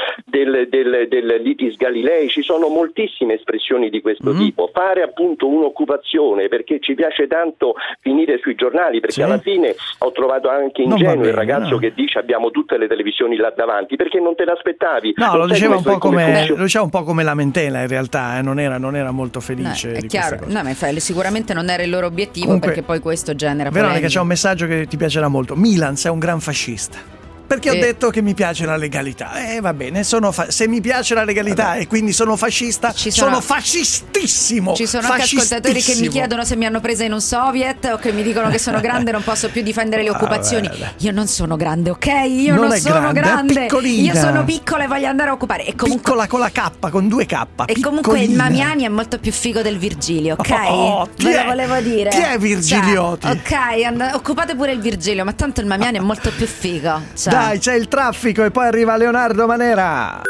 del Litis Galilei. Ci sono moltissime espressioni di questo tipo. Fare appunto un'occupazione perché ci piace tanto finire sui giornali, perché alla fine ho trovato anche ingenuo il ragazzo che dice abbiamo tutte le televisioni là davanti, perché non te l'aspettavi. No, lo diceva un po' come lamentela in realtà, non era molto felice. È chiaro, ma sicuramente non era il loro obiettivo. Comunque, perché poi questo genera Veronica, c'è un messaggio che ti piacerà molto. Milan, sei un gran fascista. Perché ho detto che mi piace la legalità. Va bene, se mi piace la legalità e quindi sono fascista, sono fascistissimo. Ci sono anche ascoltatori che mi chiedono se mi hanno presa in un soviet o che mi dicono che sono grande e non posso più difendere le occupazioni. Io non sono grande, ok? Io non sono grande. Io sono piccola e voglio andare a occupare. E comunque, piccola con la K, con 2 K. E piccolina. Comunque il Mamiani è molto più figo del Virgilio, ok? Ve lo volevo dire. Chi è Virgiliotti? Ok, occupate pure il Virgilio, ma tanto il Mamiani è molto più figo. Dai, c'è il traffico e poi arriva Leonardo Manera.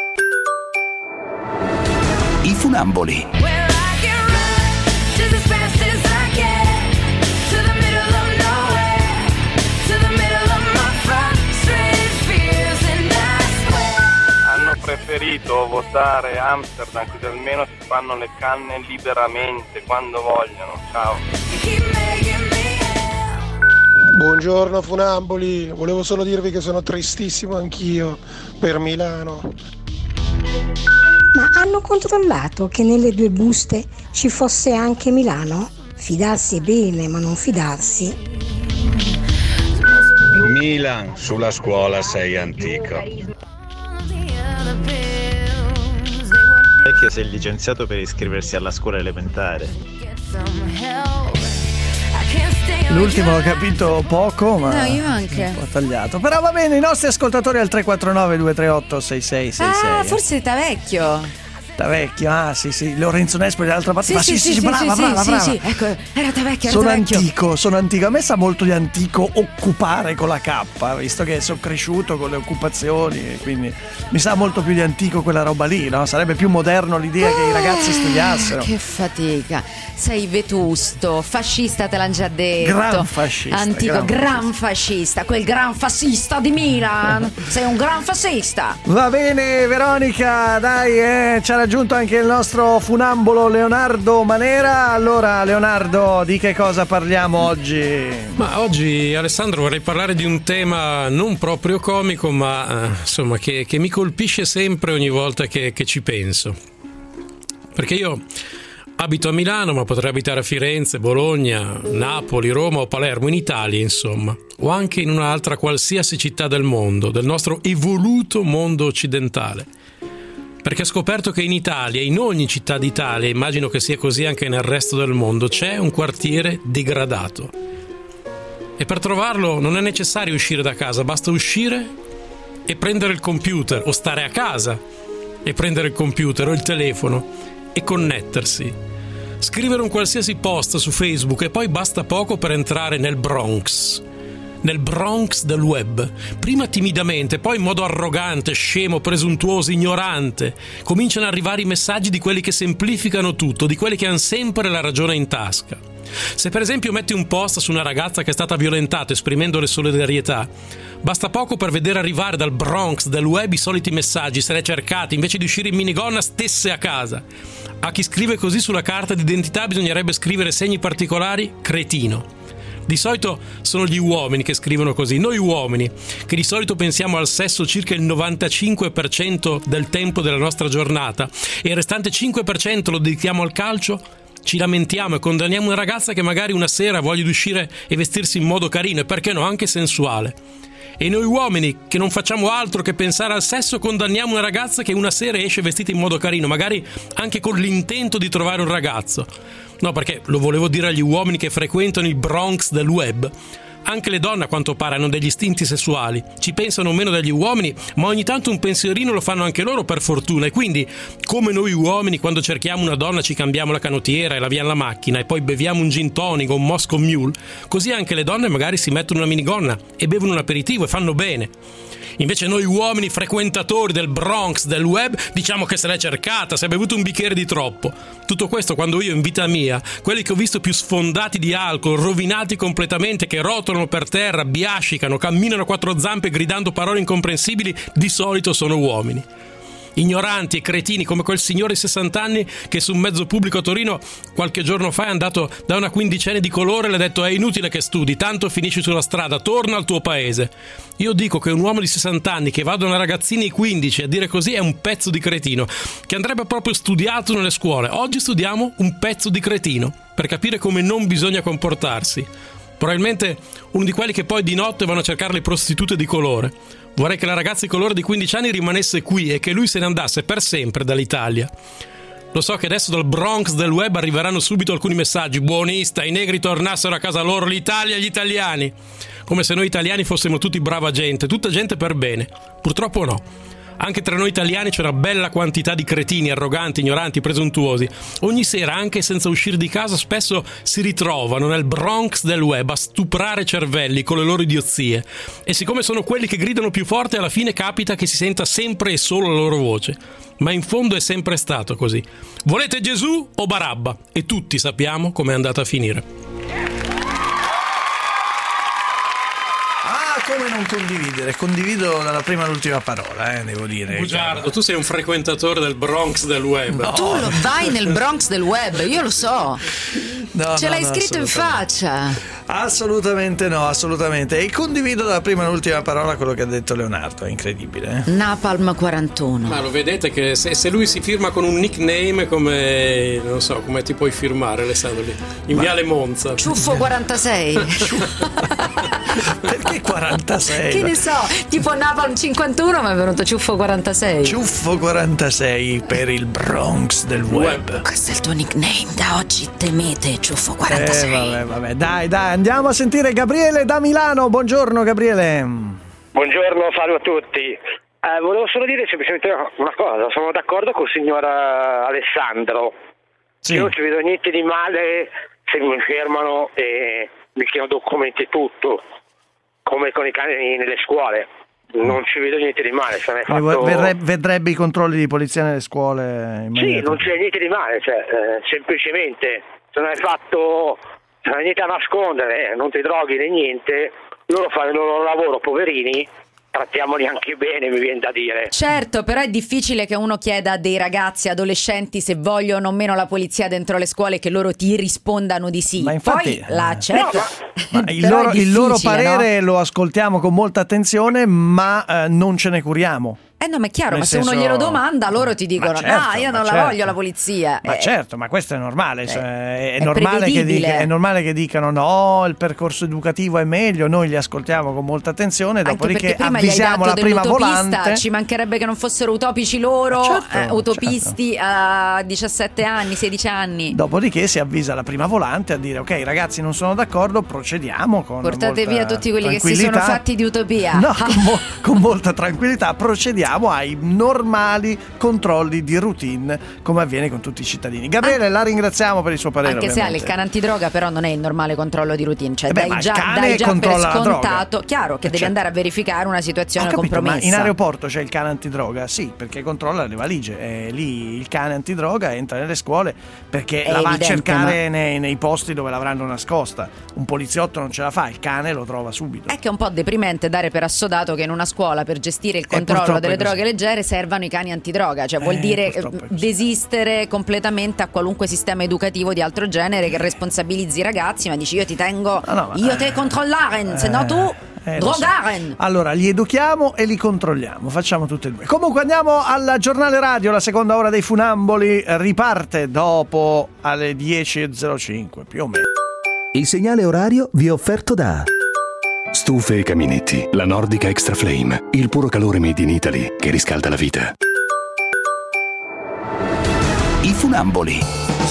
I funamboli. Hanno preferito votare Amsterdam, così almeno si fanno le canne liberamente quando vogliono. Ciao. Buongiorno funamboli, volevo solo dirvi che sono tristissimo anch'io per Milano. Ma hanno controllato che nelle 2 buste ci fosse anche Milano? Fidarsi è bene, ma non fidarsi. Milan, sulla scuola sei antico. Vecchio si è licenziato per iscriversi alla scuola elementare. L'ultimo l'ho capito poco, ma no, io anche. Un po' tagliato. Però va bene, i nostri ascoltatori al 349-238-6666. Ah, forse Tavecchio. Tavecchio, sì, Lorenzo Nespoli dall'altra parte. Sì, brava. Sì, ecco, era Tavecchio. Sono antico. A me sa molto di antico occupare con la K, visto che sono cresciuto con le occupazioni, e quindi mi sa molto più di antico quella roba lì, no? Sarebbe più moderno l'idea che i ragazzi studiassero. Che fatica. Sei vetusto, fascista, te l'hanno già detto. Gran fascista. Antico, gran fascista, quel gran fascista di Milan. Sei un gran fascista. Va bene, Veronica, dai, c'era raggiunto anche il nostro funambolo Leonardo Manera. Allora, Leonardo, di che cosa parliamo oggi? Ma oggi, Alessandro, vorrei parlare di un tema non proprio comico, ma insomma che mi colpisce sempre ogni volta che ci penso. Perché io abito a Milano, ma potrei abitare a Firenze, Bologna, Napoli, Roma o Palermo, in Italia, insomma, o anche in un'altra qualsiasi città del mondo, del nostro evoluto mondo occidentale. Perché ho scoperto che in Italia, in ogni città d'Italia, immagino che sia così anche nel resto del mondo, c'è un quartiere degradato. E per trovarlo non è necessario uscire da casa, basta uscire e prendere il computer, o stare a casa e prendere il computer o il telefono e connettersi. Scrivere un qualsiasi post su Facebook e poi basta poco per entrare nel Bronx del web, prima timidamente, poi in modo arrogante, scemo, presuntuoso, ignorante. Cominciano ad arrivare i messaggi di quelli che semplificano tutto, di quelli che hanno sempre la ragione in tasca. Se per esempio metti un post su una ragazza che è stata violentata esprimendo le solidarietà, basta poco per vedere arrivare dal Bronx del web i soliti messaggi: se l'è cercata, invece di uscire in minigonna stesse a casa. A chi scrive così sulla carta d'identità bisognerebbe scrivere segni particolari: cretino. Di solito sono gli uomini che scrivono così, noi uomini, che di solito pensiamo al sesso circa il 95% del tempo della nostra giornata e il restante 5% lo dedichiamo al calcio, ci lamentiamo e condanniamo una ragazza che magari una sera voglia uscire e vestirsi in modo carino e perché no, anche sensuale. E noi uomini, che non facciamo altro che pensare al sesso, condanniamo una ragazza che una sera esce vestita in modo carino, magari anche con l'intento di trovare un ragazzo. No, perché lo volevo dire agli uomini che frequentano il Bronx del web. Anche le donne a quanto pare hanno degli istinti sessuali, ci pensano meno degli uomini, ma ogni tanto un pensierino lo fanno anche loro, per fortuna. E quindi, come noi uomini, quando cerchiamo una donna ci cambiamo la canottiera e laviamo la macchina e poi beviamo un gin tonic o un Moscow Mule, così anche le donne magari si mettono una minigonna e bevono un aperitivo e fanno bene. Invece noi uomini frequentatori del Bronx del web diciamo che se l'è cercata, si è bevuto un bicchiere di troppo. Tutto questo quando io in vita mia, quelli che ho visto più sfondati di alcol, rovinati completamente, che rotolano per terra, biascicano, camminano a quattro zampe gridando parole incomprensibili, di solito sono uomini. Ignoranti e cretini come quel signore di 60 anni che su un mezzo pubblico a Torino qualche giorno fa è andato da una quindicenne di colore e le ha detto: è inutile che studi, tanto finisci sulla strada, torna al tuo paese. Io dico che un uomo di 60 anni che va da una ragazzina di 15 a dire così è un pezzo di cretino, che andrebbe proprio studiato nelle scuole. Oggi studiamo un pezzo di cretino per capire come non bisogna comportarsi. Probabilmente uno di quelli che poi di notte vanno a cercare le prostitute di colore. Vorrei che la ragazza di colore di 15 anni rimanesse qui e che lui se ne andasse per sempre dall'Italia. Lo so che adesso dal Bronx del web arriveranno subito alcuni messaggi: buonista, i negri tornassero a casa loro, l'Italia e gli italiani. Come se noi italiani fossimo tutti brava gente, tutta gente per bene. Purtroppo no. Anche tra noi italiani c'è una bella quantità di cretini, arroganti, ignoranti, presuntuosi. Ogni sera, anche senza uscire di casa, spesso si ritrovano nel Bronx del web a stuprare cervelli con le loro idiozie. E siccome sono quelli che gridano più forte, alla fine capita che si senta sempre e solo la loro voce. Ma in fondo è sempre stato così. Volete Gesù o Barabba? E tutti sappiamo com'è andata a finire. Come non condividere? Condivido dalla prima all'ultima parola, devo dire. Bugiardo, tu sei un frequentatore del Bronx del web. No. Tu lo vai nel Bronx del web, io lo so. Ce l'hai scritto in faccia. Assolutamente no, assolutamente. E condivido dalla prima all'ultima parola quello che ha detto Leonardo, è incredibile. Napalm 41. Ma lo vedete che se lui si firma con un nickname come, non so, come ti puoi firmare, Alessandro, lì in Viale Monza? Ciuffo 46. Perché 46? Che ne so, tipo Napalm 51 mi è venuto Ciuffo 46. Ciuffo 46 per il Bronx del web. Questo è il tuo nickname, da oggi temete Ciuffo 46. Vabbè, dai, andiamo a sentire Gabriele da Milano. Buongiorno Gabriele. Buongiorno, salve a tutti. Volevo solo dire semplicemente una cosa, sono d'accordo con il signor Alessandro. Sì. Io non ci vedo niente di male se mi fermano e mi chiedono documenti e tutto, come con i cani nelle scuole. Non ci vedo niente di male. Se fatto... vedrebbe i controlli di polizia nelle scuole? Sì, non c'è niente di male, semplicemente se non hai fatto niente a nascondere, non ti droghi né niente, loro fanno il loro lavoro, poverini, trattiamoli anche bene, mi viene da dire. Certo, però è difficile che uno chieda a dei ragazzi, adolescenti, se vogliono o meno la polizia dentro le scuole, che loro ti rispondano di sì. Ma infatti, poi la accetto. Ma il loro parere, no? Lo ascoltiamo con molta attenzione, ma non ce ne curiamo. No, ma è chiaro, se uno glielo domanda, loro ti dicono: certo, io non la voglio la polizia. Ma certo, ma questo è normale. È normale che dicano no, il percorso educativo è meglio. Noi li ascoltiamo con molta attenzione, dopodiché avvisiamo la prima volante. Ci mancherebbe che non fossero utopici loro, utopisti a 17 anni, 16 anni. Dopodiché si avvisa la prima volante a dire: ok, ragazzi, non sono d'accordo, procediamo con portate via tutti quelli che si sono fatti di utopia. No, con molta tranquillità procediamo ai normali controlli di routine, come avviene con tutti i cittadini. Gabriele, la ringraziamo per il suo parere. Anche ovviamente. se il cane antidroga però non è il normale controllo di routine, cioè dai già per scontato, chiaro che devi andare a verificare una situazione compromessa. Ma in aeroporto c'è il cane antidroga? Sì, perché controlla le valigie. Lì il cane antidroga entra nelle scuole perché la va a cercare nei posti dove l'avranno nascosta. Un poliziotto non ce la fa, il cane lo trova subito. È che è un po' deprimente dare per assodato che in una scuola, per gestire il controllo delle droghe leggere, servano i cani antidroga, cioè vuol dire desistere completamente a qualunque sistema educativo di altro genere che responsabilizzi i ragazzi, ma dici io ti tengo, io te controllaren, se no tu drogaren. Allora li educhiamo e li controlliamo, facciamo tutte e due. Comunque andiamo al giornale radio, la seconda ora dei Funamboli riparte dopo alle 10.05 più o meno. Il segnale orario vi è offerto da Stufe e Caminetti, la Nordica Extra Flame, il puro calore made in Italy che riscalda la vita. I Funamboli.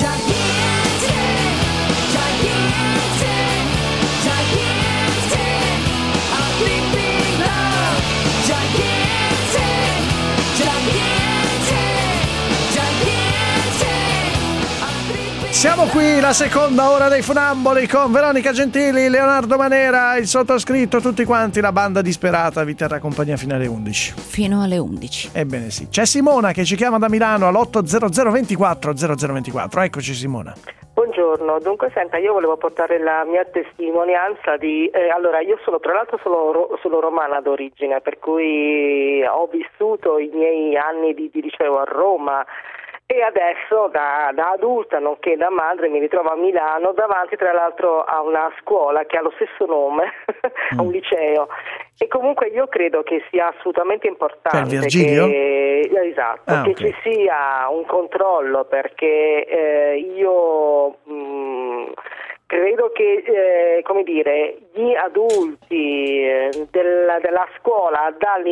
Siamo qui, la seconda ora dei Funamboli con Veronica Gentili, Leonardo Manera, il sottoscritto, tutti quanti, la banda disperata vi terrà compagnia fino alle 11. Fino alle 11. Ebbene sì. C'è Simona che ci chiama da Milano all'800 24 0024. Eccoci Simona. Buongiorno, dunque senta, io volevo portare la mia testimonianza di allora io sono tra l'altro sono romana d'origine, per cui ho vissuto i miei anni di liceo a Roma. E adesso da adulta, nonché da madre, mi ritrovo a Milano davanti tra l'altro a una scuola che ha lo stesso nome, a un liceo. E comunque io credo che sia assolutamente importante che ci sia un controllo, perché io credo che come dire, gli adulti della scuola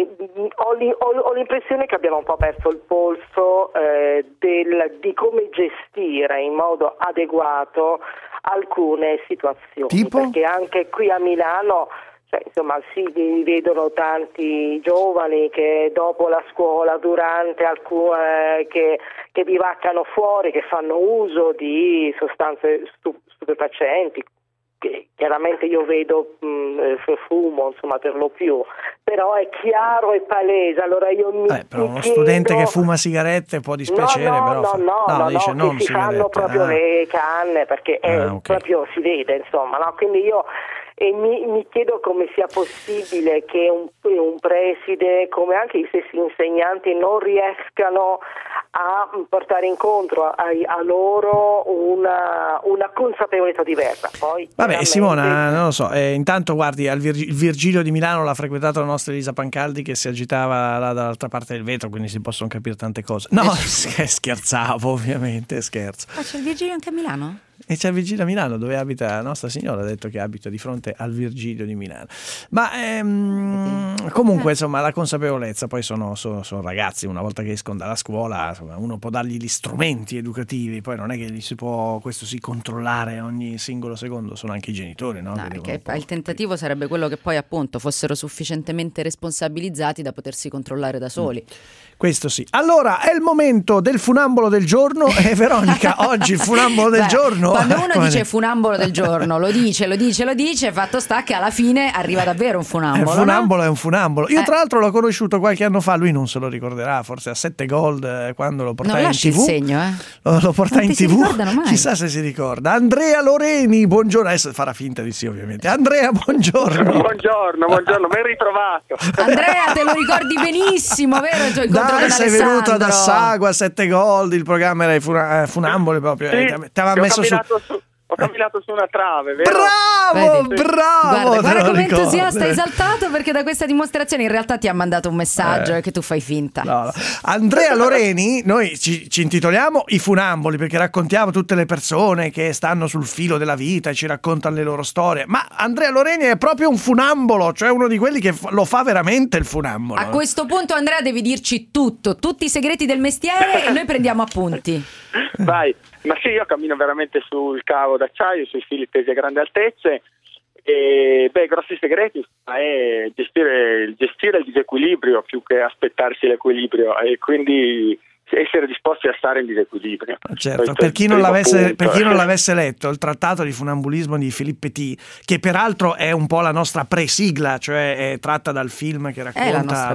ho l'impressione che abbiano un po' perso il polso di come gestire in modo adeguato alcune situazioni. Tipo? Perché anche qui a Milano insomma si vedono tanti giovani che dopo la scuola, durante alcune che bivaccano fuori, che fanno uso di sostanze stupefacenti. Che chiaramente io vedo fumo, insomma, per lo più, però è chiaro e palese. Allora io però uno studente che fuma sigarette può dispiacere, che si fanno proprio le canne, perché proprio si vede, insomma, no? Quindi io mi chiedo come sia possibile che un preside, come anche i stessi insegnanti, non riescano a portare incontro a loro una consapevolezza diversa. Poi vabbè, Simona, non lo so, intanto guardi, il Virgilio di Milano l'ha frequentato la nostra Elisa Pancaldi, che si agitava là dall'altra parte del vetro, quindi si possono capire tante cose. No, scherzavo, ovviamente, scherzo. Ma c'è il Virgilio anche a Milano? E c'è il Virgilio a Milano, dove abita Nostra Signora, ha detto che abita di fronte al Virgilio di Milano. Ma comunque, insomma, la consapevolezza, poi sono ragazzi, una volta che escono dalla scuola, insomma, uno può dargli gli strumenti educativi, poi non è che li si può, questo sì, controllare ogni singolo secondo, sono anche i genitori, no? Perché il tentativo sarebbe quello che poi appunto fossero sufficientemente responsabilizzati da potersi controllare da soli. Questo sì. Allora, è il momento del funambolo del giorno. E Veronica, oggi il funambolo del giorno. Quando uno dice funambolo del giorno, lo dice, fatto sta che alla fine arriva davvero un funambolo. Il funambolo, no? È un funambolo. Io tra l'altro l'ho conosciuto qualche anno fa, lui non se lo ricorderà, forse a 7 Gold, quando lo portai in TV. Il segno, Lo portai in TV. Mai. Chissà se si ricorda. Andrea Loreni, buongiorno. Adesso farà finta di sì, ovviamente. Andrea, buongiorno. Buongiorno, ben ritrovato. Andrea, te lo ricordi benissimo, vero? Dai, sei venuto ad Assago a 7 Gold, il programma era i funamboli proprio. Sì, ti aveva messo ho camminato su una trave, vero? Bravo! Guarda come entusiasta, esaltato, perché da questa dimostrazione in realtà ti ha mandato un messaggio che tu fai finta. No. Andrea Loreni, noi ci intitoliamo I Funamboli perché raccontiamo tutte le persone che stanno sul filo della vita e ci raccontano le loro storie, ma Andrea Loreni è proprio un funambolo, cioè uno di quelli che lo fa veramente il funambolo. A questo punto, Andrea, devi dirci tutti i segreti del mestiere e noi prendiamo appunti. Vai. Ma sì, io cammino veramente sul cavo d'acciaio, sui fili tesi a grandi altezze e grossi segreti è gestire il disequilibrio più che aspettarsi l'equilibrio e quindi essere disposti a stare in disequilibrio. Certo, per chi non l'avesse letto, il trattato di funambulismo di Philippe Petit, che peraltro è un po' la nostra presigla, cioè è tratta dal film che racconta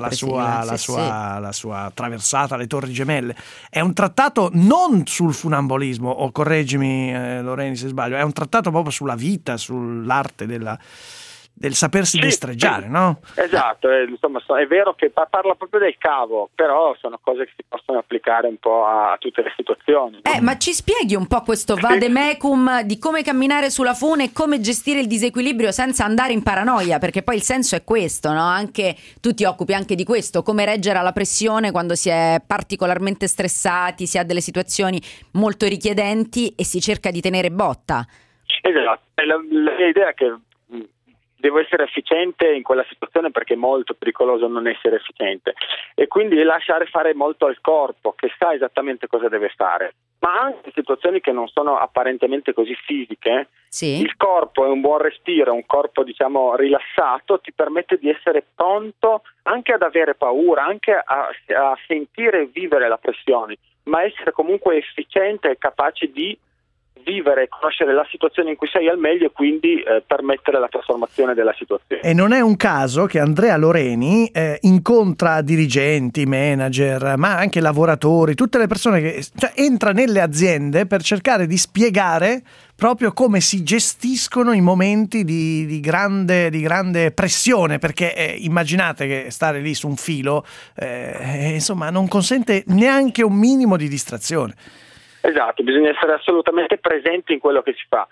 la sua traversata alle Torri Gemelle. È un trattato non sul funambulismo, o correggimi Loreni se sbaglio, è un trattato proprio sulla vita, sull'arte del sapersi destreggiare, no? Esatto, insomma è vero che parla proprio del cavo, però sono cose che si possono applicare un po' a tutte le situazioni. Ma ci spieghi un po' questo vademecum di come camminare sulla fune e come gestire il disequilibrio senza andare in paranoia, perché poi il senso è questo, no? Anche tu ti occupi anche di questo, come reggere alla pressione quando si è particolarmente stressati, si ha delle situazioni molto richiedenti e si cerca di tenere botta. Esatto, la mia idea è che devo essere efficiente in quella situazione perché è molto pericoloso non essere efficiente e quindi lasciare fare molto al corpo che sa esattamente cosa deve fare, ma anche in situazioni che non sono apparentemente così fisiche. Sì. Il corpo è un buon respiro, un corpo diciamo rilassato ti permette di essere pronto anche ad avere paura, anche a sentire e vivere la pressione, ma essere comunque efficiente e capace di vivere e conoscere la situazione in cui sei al meglio e quindi permettere la trasformazione della situazione. E non è un caso che Andrea Loreni incontra dirigenti, manager, ma anche lavoratori, tutte le persone che entra nelle aziende per cercare di spiegare proprio come si gestiscono i momenti di grande pressione, perché immaginate che stare lì su un filo insomma non consente neanche un minimo di distrazione. Esatto, bisogna essere assolutamente presenti in quello che si fa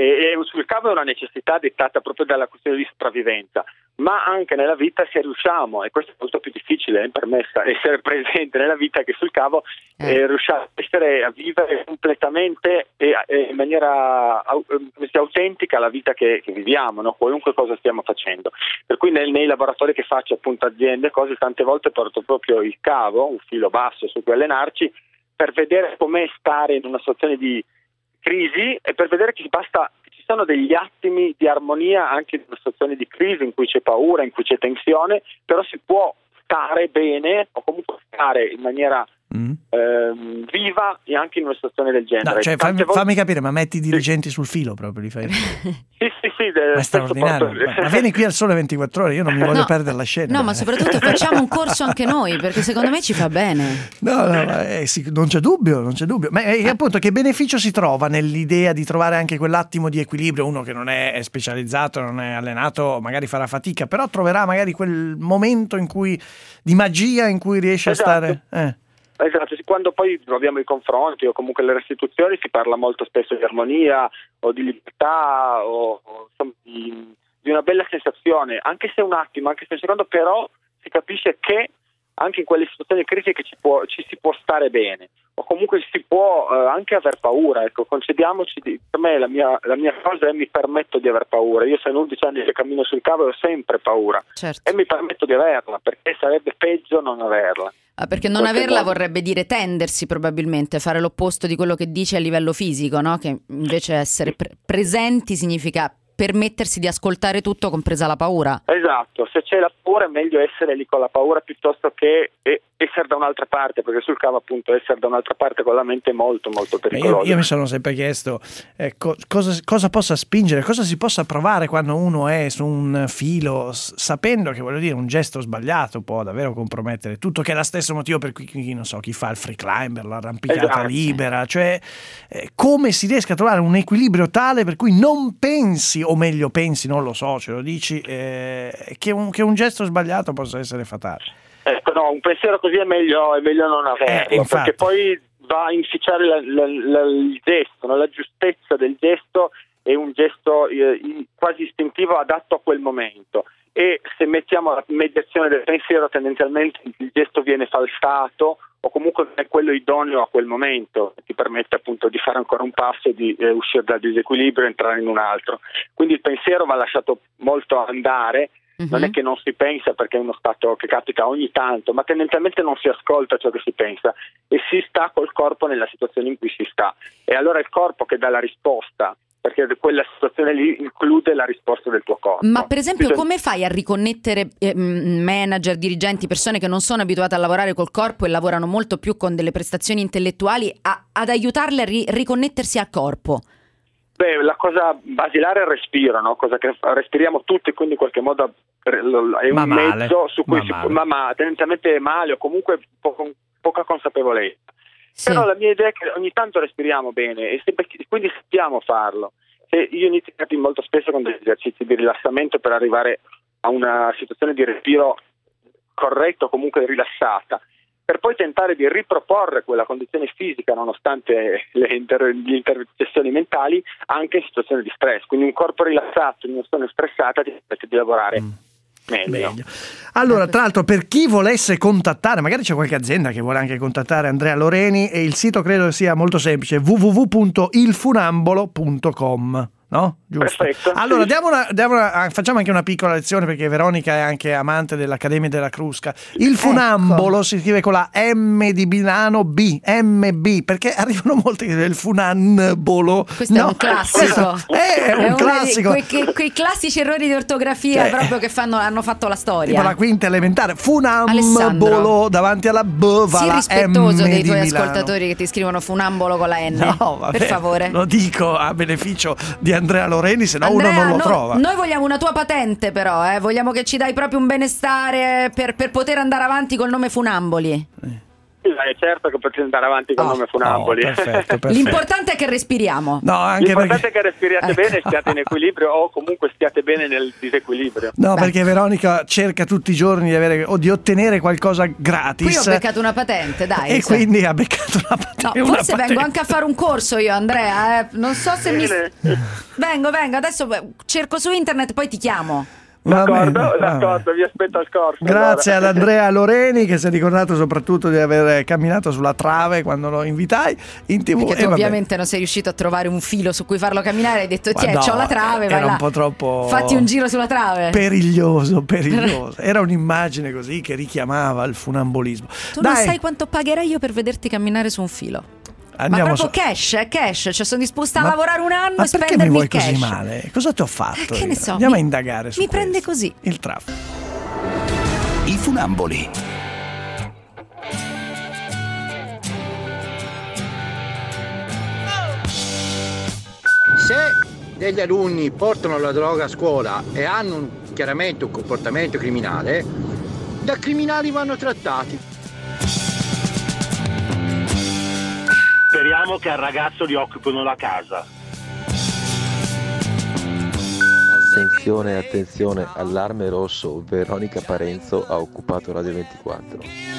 E sul cavo è una necessità dettata proprio dalla questione di sopravvivenza, ma anche nella vita se riusciamo, e questo è molto più difficile per me essere presente nella vita che sul cavo, riusciamo a vivere completamente e in maniera autentica la vita che viviamo, no? Qualunque cosa stiamo facendo. Per cui nei laboratori che faccio appunto aziende, cose tante volte porto proprio il cavo, un filo basso su cui allenarci, per vedere com'è stare in una situazione di crisi e per vedere che ci sono degli attimi di armonia anche in una situazione di crisi in cui c'è paura, in cui c'è tensione, però si può stare bene o comunque stare in maniera viva e anche in una situazione del genere. No, cioè, fammi capire, ma metti i dirigenti sul filo proprio, li fai? Sì, è straordinario. Ma vieni qui al Sole 24 Ore, io non mi voglio perdere la scena. No, ma soprattutto facciamo un corso anche noi, perché secondo me ci fa bene. No, sì, non c'è dubbio. Ma appunto, che beneficio si trova nell'idea di trovare anche quell'attimo di equilibrio? Uno che non è specializzato, non è allenato, magari farà fatica, però troverà magari quel momento di magia in cui riesce a stare. Esatto, quando poi troviamo i confronti o comunque le restituzioni si parla molto spesso di armonia o di libertà o insomma, di una bella sensazione, anche se un attimo, anche se un secondo, però si capisce che anche in quelle situazioni critiche ci si può stare bene o comunque si può anche aver paura. Ecco, concediamoci, per me la mia cosa è mi permetto di aver paura. Io sono 11 anni che cammino sul cavo e ho sempre paura, certo. E mi permetto di averla perché sarebbe peggio non averla. Perché non averla vorrebbe dire tendersi, probabilmente, fare l'opposto di quello che dice a livello fisico, no? Che invece essere presenti significa permettersi di ascoltare tutto, compresa la paura. Esatto, se c'è la paura è meglio essere lì con la paura piuttosto che essere da un'altra parte, perché sul cavo appunto essere da un'altra parte con la mente è molto molto pericoloso. Io mi sono sempre chiesto cosa possa spingere, cosa si possa provare quando uno è su un filo, sapendo che, voglio dire, un gesto sbagliato può davvero compromettere tutto, che è lo stesso motivo per cui chi fa il free climber, l'arrampicata libera, cioè come si riesca a trovare un equilibrio tale per cui non pensi, o meglio pensi, non lo so, ce lo dici, che un gesto sbagliato possa essere fatale. No, un pensiero così è meglio non averlo, perché poi va a inficiare il gesto, no? La giustezza del gesto è un gesto quasi istintivo, adatto a quel momento, e se mettiamo la mediazione del pensiero tendenzialmente il gesto viene falsato o comunque è quello idoneo a quel momento, che ti permette appunto di fare ancora un passo e di uscire dal disequilibrio e entrare in un altro. Quindi il pensiero va lasciato molto andare. Non è che non si pensa, perché è uno stato che capita ogni tanto, ma tendenzialmente non si ascolta ciò che si pensa e si sta col corpo nella situazione in cui si sta. E allora è il corpo che dà la risposta, perché quella situazione lì include la risposta del tuo corpo. Ma per esempio come fai a riconnettere manager, dirigenti, persone che non sono abituate a lavorare col corpo e lavorano molto più con delle prestazioni intellettuali ad aiutarle a riconnettersi al corpo? La cosa basilare è il respiro, no? Cosa che respiriamo tutti, quindi in qualche modo è un mezzo su cui tendenzialmente male o comunque poca consapevolezza. Sì. Però la mia idea è che ogni tanto respiriamo bene e quindi sappiamo farlo. Io inizio molto spesso con degli esercizi di rilassamento per arrivare a una situazione di respiro corretto o comunque rilassata, per poi tentare di riproporre quella condizione fisica nonostante le intercessioni mentali anche in situazioni di stress. Quindi un corpo rilassato in una situazione stressata ti permette di lavorare meglio. Allora, tra l'altro, per chi volesse contattare, magari c'è qualche azienda che vuole anche contattare Andrea Loreni, e il sito credo sia molto semplice, www.ilfunambolo.com. No? Giusto. Perfetto. Allora facciamo anche una piccola lezione, perché Veronica è anche amante dell'Accademia della Crusca. Il funambolo si scrive con la M di Milano MB, perché arrivano molti del funambolo. Questo è un classico. È un classico. Quei classici errori di ortografia proprio che hanno fatto la storia. Tipo la quinta elementare. Funambolo davanti alla B va la M. Sii rispettoso dei tuoi Milano. Ascoltatori che ti scrivono funambolo con la N. No, vabbè, per favore. Lo dico a beneficio di Andrea Loreni, se no uno non lo trova. Noi vogliamo una tua patente, però vogliamo che ci dai proprio un benestare per poter andare avanti col nome Funamboli. È certo che potete andare avanti con nome Funamboli. Perfetto. L'importante è che respiriamo. No, anche l'importante è che respiriate bene e stiate in equilibrio, o comunque stiate bene nel disequilibrio. No, perché Veronica cerca tutti i giorni di avere o di ottenere qualcosa gratis. Qui ho beccato una patente, dai. E quindi ha beccato una patente. No, forse vengo anche a fare un corso io, Andrea. Non so se Vengo, adesso cerco su internet, poi ti chiamo. D'accordo, vi aspetto al corso. Grazie allora. ad Andrea Loreni, che si è ricordato soprattutto di aver camminato sulla trave quando lo invitai in TV. Perché tu ovviamente non sei riuscito a trovare un filo su cui farlo camminare, hai detto c'ho la trave, vai era là. Un po' troppo fatti un giro sulla trave. Periglioso. Era un'immagine così che richiamava il funambolismo. Tu non sai quanto pagherei io per vederti camminare su un filo. Andiamo ma proprio cash, cioè sono disposta a lavorare un anno e spendermi perché mi vuoi cash. Così male? Cosa ti ho fatto? Che ne so, andiamo a indagare su mi questo. prende così il traffico. I funamboli. Se degli alunni portano la droga a scuola e hanno chiaramente un comportamento criminale, da criminali vanno trattati. Speriamo che al ragazzo gli occupino la casa. Attenzione, allarme rosso, Veronica Parenzo ha occupato Radio 24.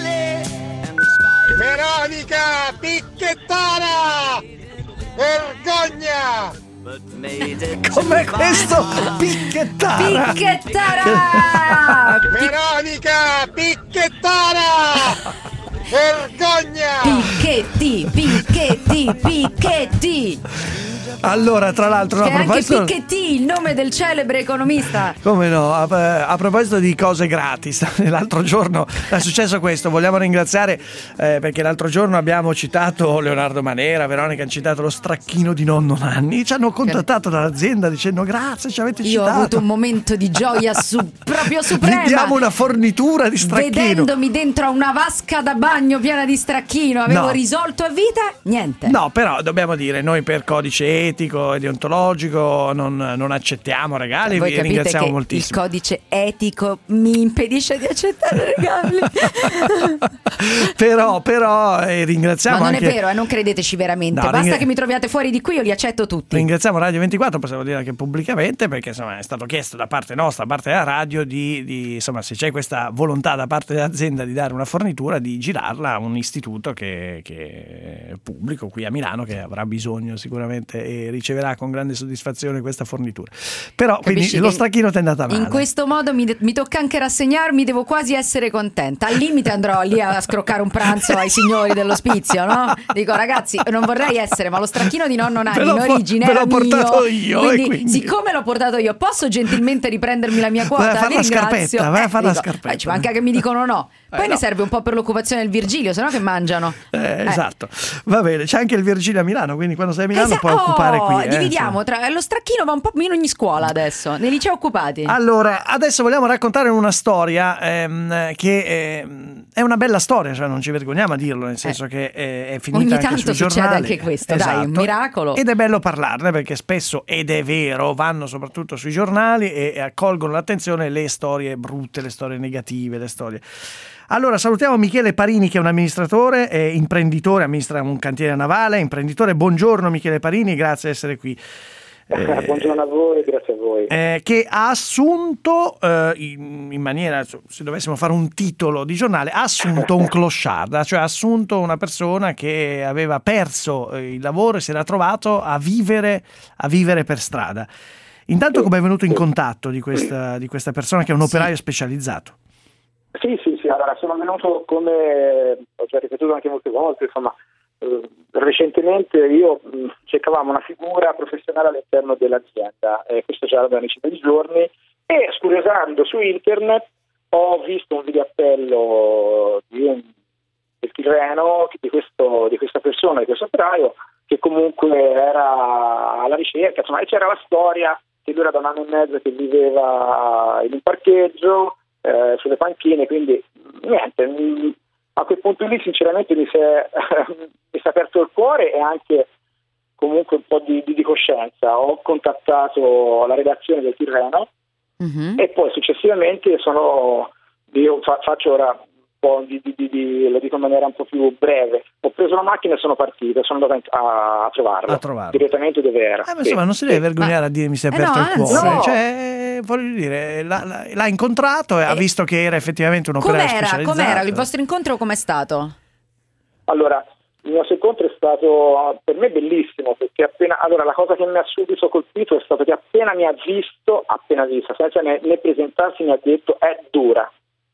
Veronica Picchettara! Vergogna! Com'è questo? Picchettara! Veronica Picchettara! Vergogna! Picchetti. Allora, tra l'altro, che è anche Piketty, il nome del celebre economista. Come no? A proposito di cose gratis, l'altro giorno è successo questo. Vogliamo ringraziare perché l'altro giorno abbiamo citato Leonardo Manera, Veronica ha citato lo stracchino di nonno Nanni. Ci hanno contattato dall'azienda dicendo grazie, ci avete citato. Io ho avuto un momento di gioia proprio suprema. Vi diamo una fornitura di stracchino. Vedendomi dentro a una vasca da bagno piena di stracchino, avevo risolto a vita niente. No, però dobbiamo dire, noi per codice etico e deontologico non accettiamo regali. Voi vi capite ringraziamo che moltissimo. il codice etico mi impedisce di accettare regali. però ringraziamo. Ma non anche... è vero, non credeteci veramente. Basta che mi troviate fuori di qui, io li accetto tutti. Ringraziamo Radio 24, possiamo dire anche pubblicamente, perché insomma è stato chiesto da parte nostra, da parte della radio, di insomma, se c'è questa volontà da parte dell'azienda di dare una fornitura, di girarla a un istituto che è pubblico qui a Milano, che avrà bisogno sicuramente e riceverà con grande soddisfazione questa fornitura. Però Capisci, quindi lo stracchino ti è andata male. In questo modo mi tocca anche rassegnarmi, devo quasi essere contenta. Al limite andrò lì a scroccare un pranzo ai signori dell'ospizio, no? Dico ragazzi, non vorrei essere, ma lo stracchino di nonno Nanni in origine era mio. Portato io, quindi siccome l'ho portato io, posso gentilmente riprendermi la mia quota? Vai a fare la scarpetta, vai a fare la scarpetta. Ci manca che mi dicono no. Poi ne serve un po' per l'occupazione del Virgilio, sennò che mangiano. Esatto. Va bene, c'è anche il Virgilio a Milano, quindi quando sei a Milano puoi occupare qui. Dividiamo tra lo stracchino va un po' in ogni scuola adesso, nei licei occupati. Allora, adesso vogliamo raccontare una storia che è una bella storia, cioè non ci vergogniamo a dirlo, nel senso che è finita ogni anche tanto sui succede giornali. anche questo, esatto. Dai, un miracolo. Ed è bello parlarne perché spesso, ed è vero, vanno soprattutto sui giornali e accolgono l'attenzione le storie brutte, le storie negative, le storie... Allora salutiamo Michele Parini, che è un amministratore, imprenditore, amministra un cantiere navale, imprenditore. Buongiorno Michele Parini, grazie di essere qui. Buongiorno a voi, grazie a voi. Che ha assunto, in maniera, se dovessimo fare un titolo di giornale, ha assunto un clochard, cioè ha assunto una persona che aveva perso il lavoro e si era trovato a vivere per strada. Intanto come è venuto in contatto di questa persona che è un operaio specializzato? Sì, allora sono venuto, come ho già ripetuto anche molte volte, insomma, recentemente io cercavamo una figura professionale all'interno dell'azienda, questo già da una decina di giorni, e scuriosando su internet ho visto un video appello del Tirreno di questa persona, di questo operaio, che comunque era alla ricerca, insomma, e c'era la storia che lui era da un anno e mezzo che viveva in un parcheggio, sulle panchine, quindi niente, a quel punto lì sinceramente mi si è aperto il cuore e anche comunque un po' di coscienza. Ho contattato la redazione del Tirreno e poi successivamente faccio ora po' lo dico in maniera un po' più breve, ho preso la macchina e sono partito, sono andato a trovarlo. Direttamente dove era. Ma insomma, non si deve vergognare a dire mi si è aperto il cuore. No. Cioè, voglio dire, l'ha incontrato e ha visto che era effettivamente un operaio specializzato. Com'era il vostro incontro? Com'è stato? Allora, il nostro incontro è stato per me bellissimo, perché la cosa che mi ha subito colpito è stato che appena visto, senza né presentarsi, mi ha detto è dura.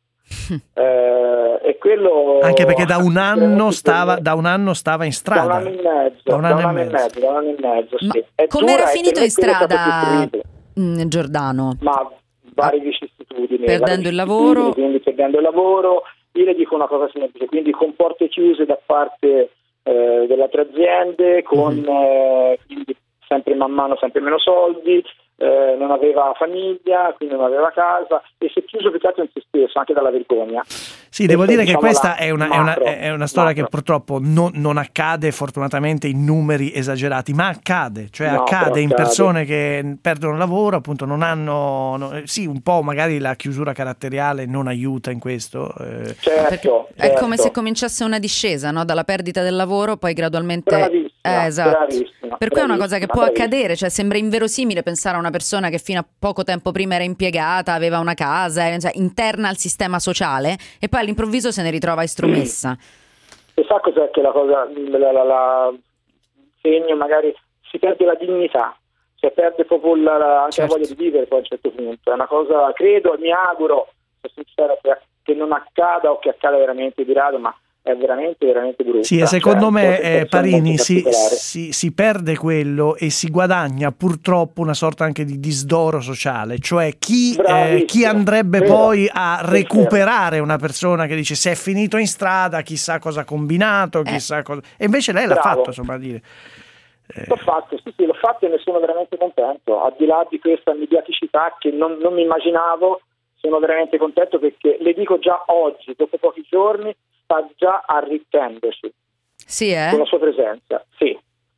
E quello anche perché da un anno stava in strada. Da un anno e mezzo, sì. Come era finito in strada, Giordano? Ma varie vicissitudini. Perdendo il lavoro. Quindi perdendo il lavoro. Io le dico una cosa semplice, quindi con porte chiuse da parte delle altre aziende, con quindi sempre man mano sempre meno soldi, non aveva famiglia, quindi non aveva casa, e si è chiuso peccato in se stesso, anche dalla vergogna. Sì, devo dire che questa è una storia che purtroppo non accade fortunatamente in numeri esagerati, ma accade, cioè accade in persone che perdono il lavoro, appunto non hanno, sì, un po' magari la chiusura caratteriale non aiuta in questo. Certo. È come se cominciasse una discesa, no? Dalla perdita del lavoro, poi gradualmente... Esatto. Per cui è una cosa che può accadere, cioè sembra inverosimile pensare a una persona che fino a poco tempo prima era impiegata, aveva una casa, cioè, interna al sistema sociale, e poi all'improvviso se ne ritrova estromessa. E sa cos'è che la cosa, la segno, magari si perde la dignità, si perde proprio anche la voglia di vivere poi a un certo punto. È una cosa, credo, mi auguro, sono sincero, che non accada o che accada veramente di rado, ma è veramente brutta. Sì, e secondo me Parini si perde quello e si guadagna purtroppo una sorta anche di disdoro sociale, cioè chi andrebbe poi a recuperare una persona che dice se è finito in strada chissà cosa ha combinato, chissà cosa, e invece lei l'ha fatto, insomma, a dire. L'ho fatto e ne sono veramente contento, al di là di questa mediaticità che non mi immaginavo. Sono veramente contento perché le dico già oggi, dopo pochi giorni, sta già arricchendosi con la sua presenza. Sì.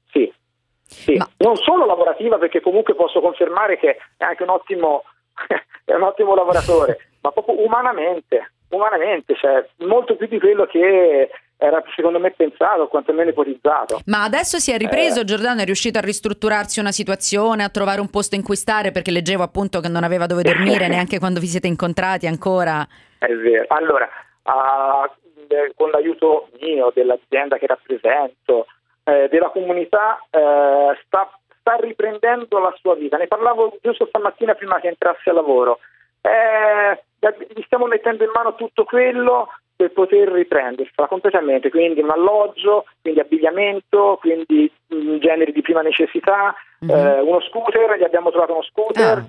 Ma... non solo lavorativa, perché comunque posso confermare che è anche un ottimo lavoratore, ma proprio umanamente, cioè molto più di quello che era secondo me pensato, quantomeno ipotizzato. Ma adesso si è ripreso, Giordano, è riuscito a ristrutturarsi una situazione, a trovare un posto in cui stare, perché leggevo appunto che non aveva dove dormire neanche quando vi siete incontrati ancora. È vero. Allora, con l'aiuto mio, dell'azienda che rappresento, della comunità, sta riprendendo la sua vita. Ne parlavo giusto stamattina prima che entrasse al lavoro. Gli stiamo mettendo in mano tutto quello per poter riprendersela completamente, quindi un alloggio, quindi abbigliamento, quindi generi di prima necessità, uno scooter, gli abbiamo trovato uno scooter,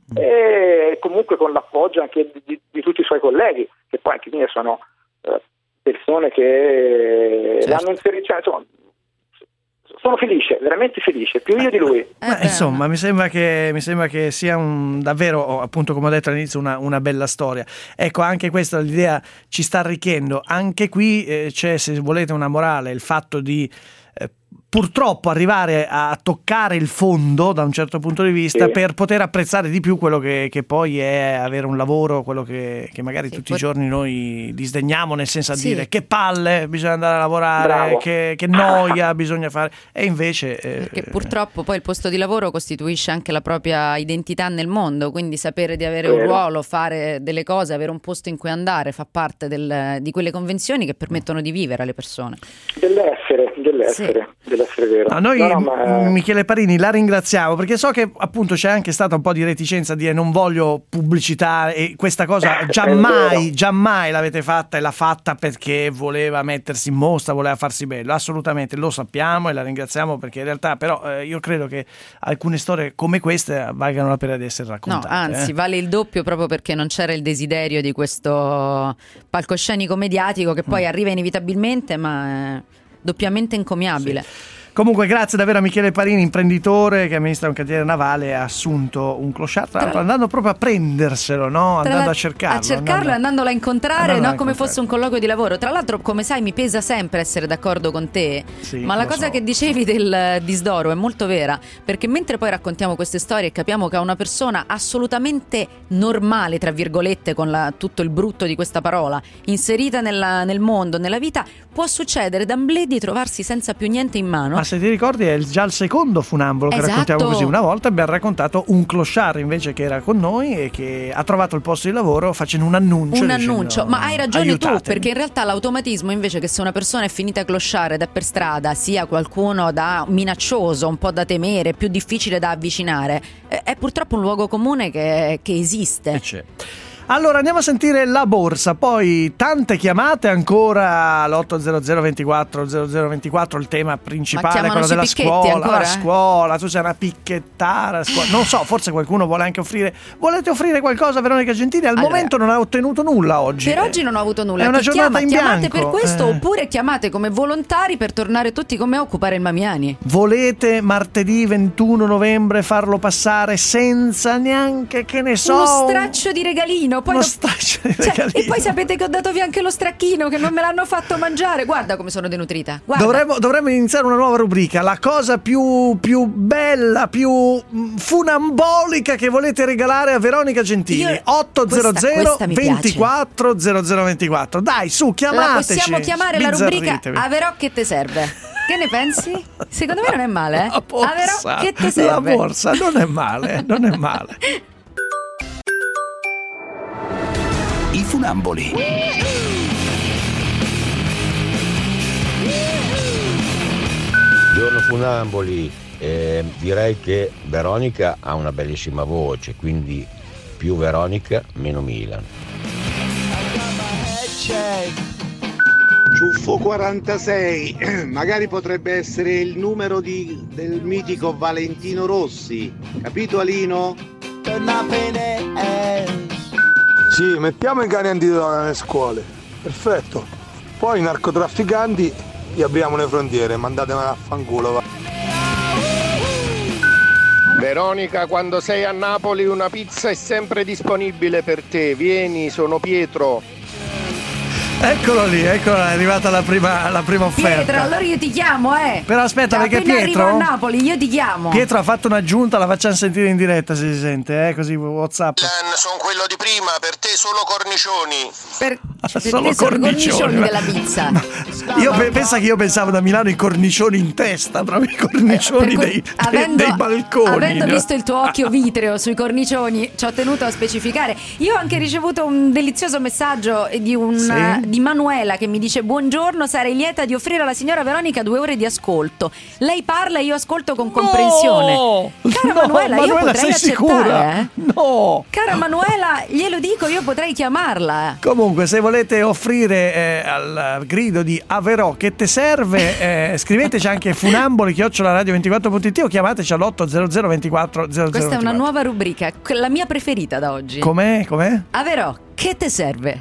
e comunque con l'appoggio anche di tutti i suoi colleghi, che poi anche mie sono persone che l'hanno inserito, cioè, insomma, sono felice, veramente felice, più io di lui. Insomma, mi sembra che sia davvero, appunto, come ho detto all'inizio, una bella storia. Ecco, anche questa l'idea ci sta arricchendo. Anche qui c'è, se volete, una morale, il fatto di purtroppo arrivare a toccare il fondo da un certo punto di vista per poter apprezzare di più quello che poi è avere un lavoro, quello che magari tutti i giorni noi disdegniamo, nel senso a dire che palle, bisogna andare a lavorare, che noia bisogna fare, e invece perché purtroppo poi il posto di lavoro costituisce anche la propria identità nel mondo, quindi sapere di avere un ruolo, fare delle cose, avere un posto in cui andare fa parte di quelle convenzioni che permettono di vivere alle persone, dell'essere vero. Michele Parini, la ringraziamo, perché so che appunto c'è anche stata un po' di reticenza a dire non voglio pubblicità, e questa cosa giammai l'avete fatta, e l'ha fatta perché voleva mettersi in mostra, voleva farsi bello. Assolutamente, lo sappiamo e la ringraziamo, perché in realtà però io credo che alcune storie come queste valgano la pena di essere raccontate. No, anzi, vale il doppio, proprio perché non c'era il desiderio di questo palcoscenico mediatico che poi arriva inevitabilmente, ma è doppiamente encomiabile. Comunque grazie davvero a Michele Parini, imprenditore che amministra un cantiere navale, ha assunto un clochard, tra l'altro andando proprio a prenderselo, no? Andando a cercarlo. E andandolo a incontrare, no? Come fosse un colloquio di lavoro. Tra l'altro, come sai, mi pesa sempre essere d'accordo con te, sì, ma la cosa che dicevi del disdoro è molto vera, perché mentre poi raccontiamo queste storie e capiamo che a una persona assolutamente normale, tra virgolette, con tutto il brutto di questa parola, inserita nel mondo, nella vita, può succedere d'amblè di trovarsi senza più niente in mano. Ma se ti ricordi è già il secondo funambolo che raccontiamo così. Una volta abbiamo raccontato un clochard invece che era con noi e che ha trovato il posto di lavoro facendo un annuncio. Dicendo, ma hai ragione aiutatemi. tu, perché in realtà l'automatismo invece che se una persona è finita clochard ed è per strada, sia qualcuno da minaccioso, un po' da temere, più difficile da avvicinare, è purtroppo un luogo comune che esiste. C'è. Allora andiamo a sentire la borsa, poi tante chiamate ancora all'800 24 0024, il tema principale, quello della scuola, ancora? La scuola, tu sei una picchettara, non so, forse qualcuno vuole anche volete offrire qualcosa a Veronica Gentili? Al momento non ha ottenuto nulla oggi. Per oggi non ho avuto nulla. È una giornata in chiamate bianco. Per questo oppure chiamate come volontari per tornare tutti con me a occupare il Mamiani. Volete martedì 21 novembre farlo passare senza neanche, che ne so, uno straccio di regalino? Poi e poi sapete che ho dato via anche lo stracchino, che non me l'hanno fatto mangiare. Guarda come sono denutrita. Dovremmo iniziare una nuova rubrica, la cosa più bella, più funambolica che volete regalare a Veronica Gentili. 800 24 0024. Dai, su, chiamateci. La possiamo chiamare la rubrica Averò che te serve. Che ne pensi? Secondo me non è male, La borsa, Averò che te serve. La borsa non è male, non è male. I funamboli. Buongiorno funamboli, direi che Veronica ha una bellissima voce, quindi più Veronica, meno Milan. Ciuffo 46, magari potrebbe essere il numero del mitico Valentino Rossi, capito Alino? Sì, mettiamo i cani antidroga nelle scuole, perfetto. Poi i narcotrafficanti gli apriamo le frontiere, mandatemela a fanculo. Va. Veronica, quando sei a Napoli una pizza è sempre disponibile per te, vieni, sono Pietro. Eccolo lì, è arrivata la prima offerta. Pietro, allora io ti chiamo, Però aspetta, perché appena Pietro arrivo a Napoli, io ti chiamo. Pietro ha fatto un'aggiunta, la facciamo sentire in diretta se si sente, così WhatsApp. Sono quello di prima, per te solo cornicioni. Solo cornicioni della pizza. Pensa che io pensavo da Milano i cornicioni in testa, proprio i cornicioni dei balconi. Avendo visto il tuo occhio vitreo sui cornicioni, ci ho tenuto a specificare. Io ho anche ricevuto un delizioso messaggio di Manuela che mi dice: buongiorno, sarei lieta di offrire alla signora Veronica 2 ore di ascolto. Lei parla e io ascolto con comprensione. Cara Manuela, io potrei accettare. No. Cara Manuela, glielo dico, io potrei chiamarla. Comunque, se volete offrire al grido di Averò che te serve, scriveteci anche funamboli@radio24.it o chiamateci all'800 24 0024. Questa è una nuova rubrica, la mia preferita da oggi. Com'è? Averò che te serve.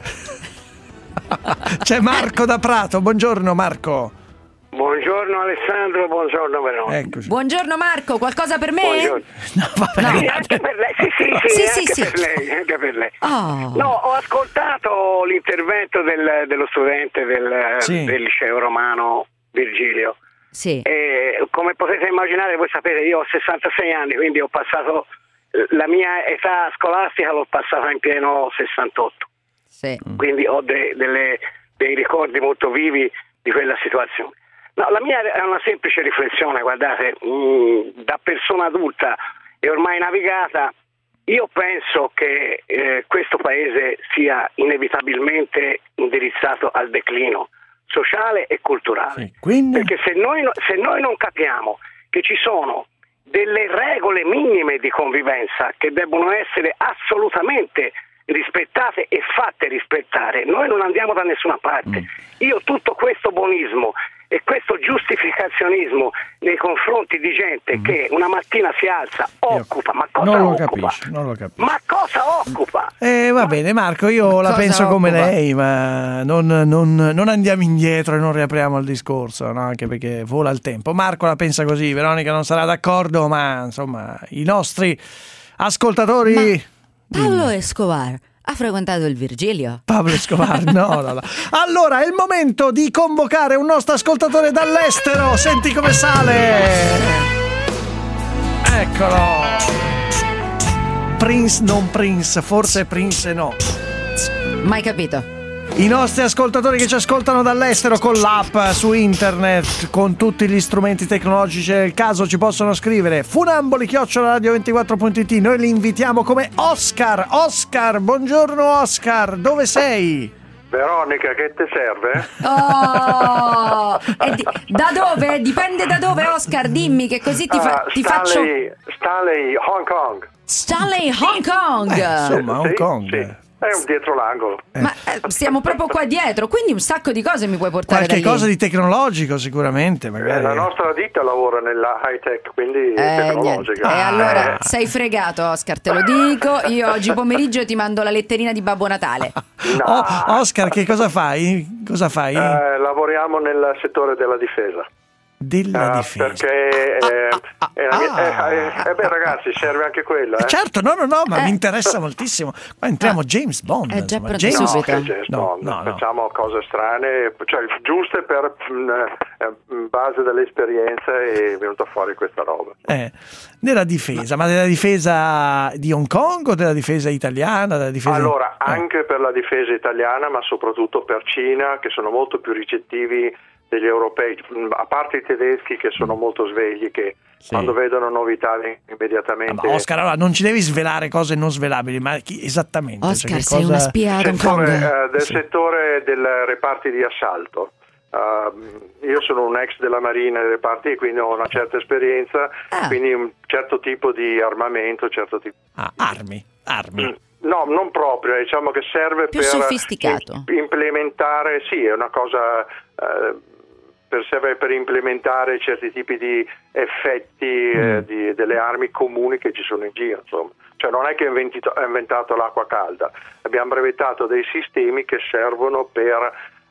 C'è Marco da Prato, buongiorno Marco. Buongiorno Alessandro, buongiorno Veronica. Eccoci. Buongiorno Marco, qualcosa per me? Buongiorno. No. Anche per lei, sì. Anche per lei. Oh. No, ho ascoltato l'intervento dello studente del liceo romano Virgilio. Sì. E come potete immaginare, voi sapete, io ho 66 anni, quindi ho passato la mia età scolastica, l'ho passata in pieno 68. Sì. Quindi ho dei ricordi molto vivi di quella situazione. No, la mia è una semplice riflessione, guardate, da persona adulta e ormai navigata, io penso che questo paese sia inevitabilmente indirizzato al declino sociale e culturale. Perché se noi non capiamo che ci sono delle regole minime di convivenza che debbono essere assolutamente rispettate e fatte rispettare, noi non andiamo da nessuna parte. Io tutto questo buonismo E questo giustificazionismo nei confronti di gente che una mattina si alza, occupa, ma cosa non lo occupa? capisci, non lo capisci. Ma cosa occupa? Va bene Marco, io la penso come lei, ma non andiamo indietro e non riapriamo il discorso, no? Anche perché vola il tempo. Marco la pensa così, Veronica non sarà d'accordo, ma insomma i nostri ascoltatori... Pablo Escobar ha frequentato il Virgilio? Pablo Escobar, no. Allora è il momento di convocare un nostro ascoltatore dall'estero. Senti come sale. Eccolo. Prince non Prince, forse Prince no. Mai capito. I nostri ascoltatori che ci ascoltano dall'estero con l'app, su internet, con tutti gli strumenti tecnologici del caso ci possono scrivere funamboli@radio24.it. Noi li invitiamo come Oscar. Oscar, buongiorno Oscar, dove sei? Veronica, che ti serve? Oh, da dove? Dipende da dove, Oscar, dimmi che così ti faccio... Stanley, Hong Kong. Stanley, Hong Kong. Insomma, Hong Kong. Sì. È un dietro l'angolo. Ma stiamo proprio qua dietro, quindi un sacco di cose mi puoi portare qualche da lì. cosa di tecnologico sicuramente, magari. La nostra ditta lavora nella high tech, quindi tecnologica. E allora sei fregato, Oscar, te lo dico. Io oggi pomeriggio ti mando la letterina di Babbo Natale. No. Oscar, che cosa fai? Cosa fai? Lavoriamo nel settore della difesa. Della difesa. Perché beh ragazzi, serve anche quella. Certo, no, ma mi interessa moltissimo. Qua entriamo James Bond. È già pronto James subito. No. Facciamo cose strane, cioè giuste per base dell'esperienza è venuta fuori questa roba. Della difesa, ma della difesa di Hong Kong o della difesa italiana? Della difesa... Allora, anche per la difesa italiana, ma soprattutto per Cina, che sono molto più ricettivi degli europei, a parte i tedeschi che sono molto svegli, che quando vedono novità immediatamente. Ma Oscar, allora non ci devi svelare cose non svelabili, ma esattamente Oscar, sei una spia ad Hong Kong. Del settore del reparti di assalto. Io sono un ex della Marina dei reparti, quindi ho una certa esperienza, quindi un certo tipo di armamento, certo tipo armi. No, non proprio, diciamo che serve più per sofisticato. Implementare, è una cosa serve per implementare certi tipi di effetti delle armi comuni che ci sono in giro, insomma. Cioè non è che ha inventato l'acqua calda, abbiamo brevettato dei sistemi che servono per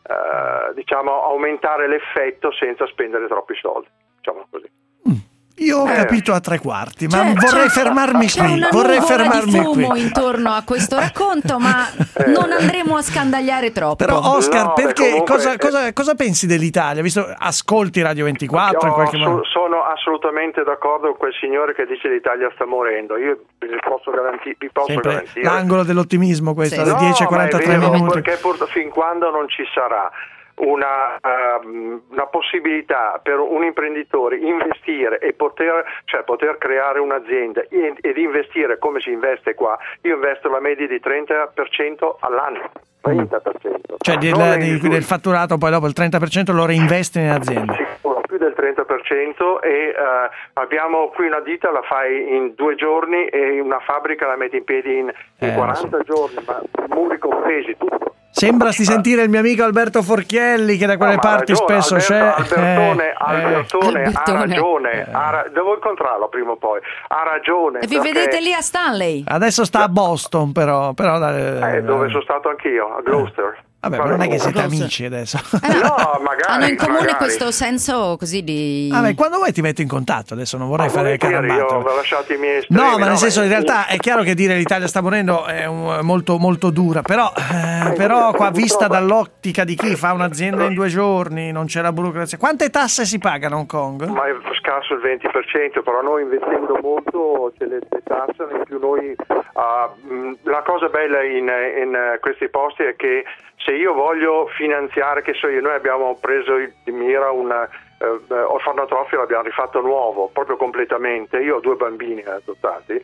aumentare l'effetto senza spendere troppi soldi, diciamo così. Io ho capito a tre quarti, ma vorrei fermarmi c'è qui. Una vorrei fermarmi di fumo qui intorno a questo racconto, ma non andremo a scandagliare troppo. Però Oscar, perché comunque, cosa pensi dell'Italia? Visto ascolti Radio 24 in qualche modo? Sono assolutamente d'accordo con quel signore che dice l'Italia sta morendo. Io vi posso garantire. L'angolo dell'ottimismo questo, alle 10:43 minuti. Perché fin quando non ci sarà una possibilità per un imprenditore investire e poter creare un'azienda ed investire come si investe qua. Io investo la media di 30% all'anno. 30%. Cioè del fatturato, poi dopo il 30% lo reinvesti in azienda. Sicuro, più del 30%, e abbiamo qui una ditta, la fai in 2 giorni, e una fabbrica la metti in piedi in 40 giorni, ma muri compresi, tutto. Sembra di sentire il mio amico Alberto Forchielli, che da quelle parti spesso c'è. Albertone ha ragione. Devo incontrarlo prima o poi. Ha ragione. E vi vedete lì a Stanley? Adesso sta a Boston, però dove sono stato anch'io, a Gloucester. Vabbè, ma non è che siete amici adesso. No, magari. Hanno in comune questo senso così di... Vabbè, quando vuoi ti metto in contatto, adesso non vorrei fare carambato. Io ho lasciato i miei estremi. No, ma nel senso, in realtà è chiaro che dire l'Italia sta morendo è molto molto dura, però qua vista dall'ottica di chi fa un'azienda in 2 giorni, non c'è la burocrazia. Quante tasse si pagano a Hong Kong? Ma è scarso il 20%, però noi investendo molto ce le tassano, in più noi la cosa bella in questi posti è che se io voglio finanziare, noi abbiamo preso di mira un orfanotrofio, l'abbiamo rifatto nuovo, proprio completamente. Io ho 2 bambini adottati.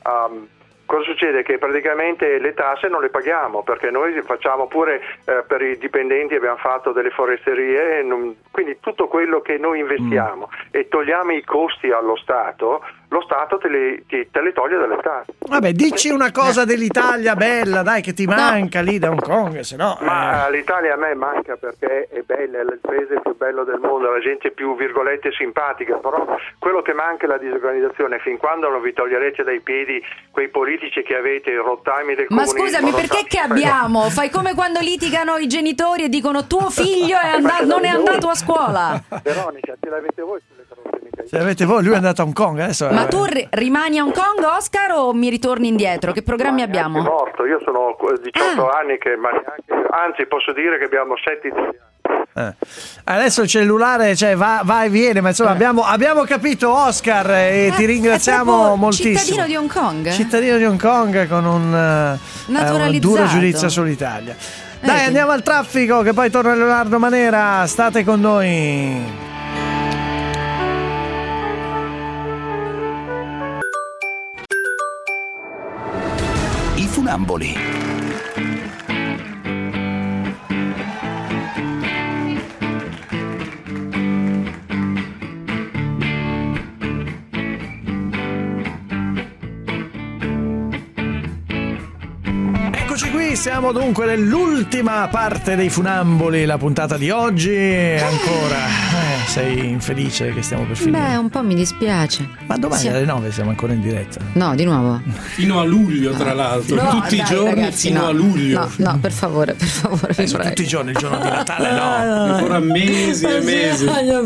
Cosa succede? Che praticamente le tasse non le paghiamo, perché noi facciamo pure per i dipendenti, abbiamo fatto delle foresterie, quindi tutto quello che noi investiamo e togliamo i costi allo Stato, lo Stato te le toglie dalle tasche. Vabbè, dici una cosa dell'Italia bella, dai, che ti manca lì da Hong Kong, se no... Ma l'Italia a me manca perché è bella, è il paese più bello del mondo, la gente più virgolette simpatica, però quello che manca è la disorganizzazione. Fin quando non vi toglierete dai piedi quei politici che avete, i rottami del comunismo... Ma scusami, perché che abbiamo? Fai come quando litigano i genitori e dicono tuo figlio non è andato a scuola. Veronica, ce l'avete voi sulle carosse? Ce l'avete voi, lui è andato a Hong Kong adesso. Ma tu rimani a Hong Kong, Oscar, o mi ritorni indietro? Che programmi abbiamo? Sono morto, io sono 18 anni che anzi posso dire che abbiamo 7 italiani. Adesso il cellulare va e viene, ma insomma abbiamo capito, Oscar, e ti ringraziamo moltissimo. Cittadino di Hong Kong? Cittadino di Hong Kong con un duro giudizio sull'Italia. Dai, andiamo al traffico che poi torna Leonardo Manera, state con noi. I funamboli. Eccoci qui, siamo dunque nell'ultima parte dei funamboli, la puntata di oggi. Ancora sei infelice che stiamo per finire? Beh, un po' mi dispiace. Ma domani alle 9 siamo ancora in diretta. No, di nuovo. Fino a luglio, tra l'altro. No, tutti i giorni, ragazzi, fino a luglio. No, per favore. Tutti i giorni, il giorno di Natale, no. Ancora mesi e mesi.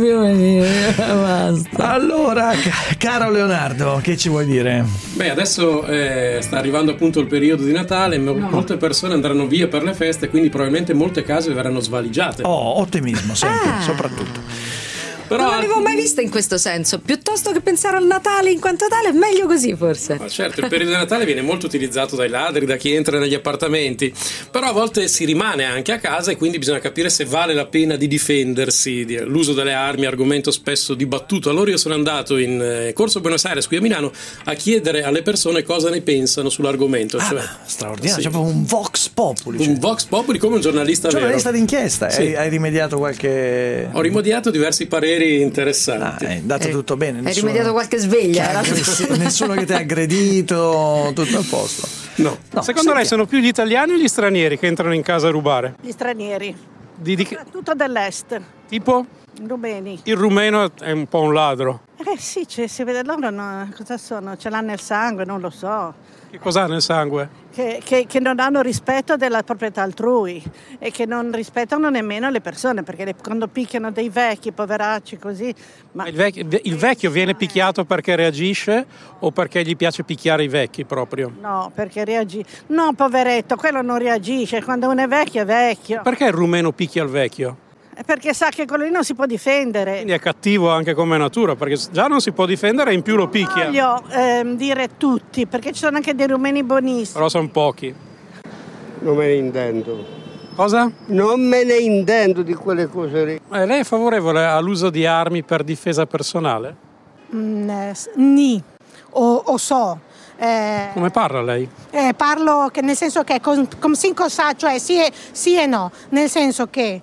Basta. Allora, caro Leonardo, che ci vuoi dire? Beh, adesso sta arrivando appunto il periodo di Natale, molte persone andranno via per le feste, quindi probabilmente molte case verranno svaligiate. Ottimismo sempre, soprattutto. Però non l'avevo mai vista in questo senso. Piuttosto che pensare al Natale in quanto tale, è meglio così forse. Ma certo, il periodo di Natale viene molto utilizzato dai ladri, da chi entra negli appartamenti, però a volte si rimane anche a casa e quindi bisogna capire se vale la pena di difendersi. L'uso delle armi, argomento spesso dibattuto. Allora io sono andato in Corso Buenos Aires qui a Milano a chiedere alle persone cosa ne pensano sull'argomento. Straordinario, cioè un Vox Populi. Un Vox Populi come un giornalista vero. Giornalista d'inchiesta, sì. Hai rimediato qualche... Ho rimediato diversi pareri interessanti. È andato tutto bene. Hai rimediato qualche sveglia? Nessuno che ti ha aggredito, tutto a posto. No. Secondo lei sono più gli italiani o gli stranieri che entrano in casa a rubare? Gli stranieri. Soprattutto dell'est. Tipo? Rumeni. Il rumeno è un po' un ladro. Sì, si vede loro, cosa sono? Ce l'ha nel sangue, non lo so. Che cos'ha nel sangue? Che non hanno rispetto della proprietà altrui e che non rispettano nemmeno le persone, perché quando picchiano dei vecchi, poveracci, così... Ma il vecchio viene picchiato perché reagisce o perché gli piace picchiare i vecchi proprio? No, perché reagisce. No, poveretto, quello non reagisce, quando uno è vecchio. Perché il rumeno picchia il vecchio? Perché sa che quello lì non si può difendere. Quindi è cattivo anche come natura, perché già non si può difendere e in più lo picchia. Voglio dire tutti, perché ci sono anche dei rumeni buonissimi. Però sono pochi. Non me ne intendo. Cosa? Non me ne intendo di quelle cose lì. Lei è favorevole all'uso di armi per difesa personale? Ni. O so. Come parla lei? Parlo che nel senso che con cinque sa, cioè sì e no, nel senso che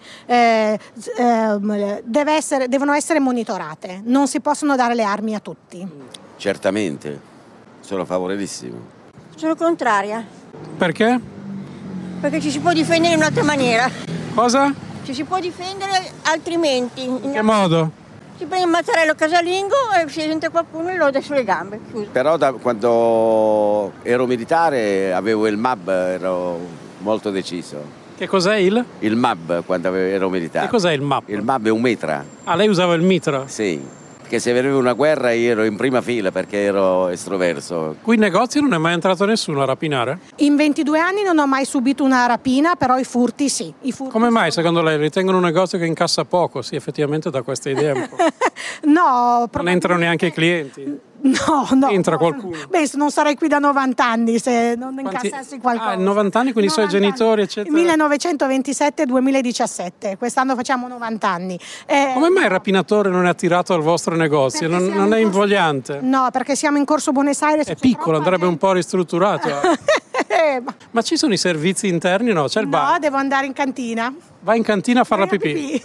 devono essere monitorate, non si possono dare le armi a tutti. Certamente, sono favorevolissimo. Sono contraria. Perché? Perché ci si può difendere in un'altra maniera. Cosa? Ci si può difendere altrimenti. In che modo? Si prende il mazzarello casalingo e si sente qualcuno e lo dà sulle gambe. Però quando ero militare avevo il MAB, ero molto deciso. Che cos'è il? Il MAB quando ero militare. Che cos'è il MAB? Il MAB è un mitra. Ah, lei usava il mitra? Sì, che se aveva una guerra io ero in prima fila perché ero estroverso. Qui in negozio non è mai entrato nessuno a rapinare? In 22 anni non ho mai subito una rapina, però i furti sì. Come mai secondo lei? Ritengono un negozio che incassa poco? Sì, effettivamente da questa idea un po'. No, non entrano neanche i clienti? No. Entra qualcuno? Beh, non sarei qui da 90 anni se non incassassi qualcosa. 90 anni, quindi i suoi genitori, eccetera? 1927-2017, quest'anno facciamo 90 anni. Come mai il rapinatore non è attirato al vostro negozio? Non è invogliante? No, perché siamo in Corso Buenos Aires. È piccolo, andrebbe un po' ristrutturato. Ma ci sono i servizi interni? No, c'è il bar. No, devo andare in cantina. Va in cantina a fare la pipì.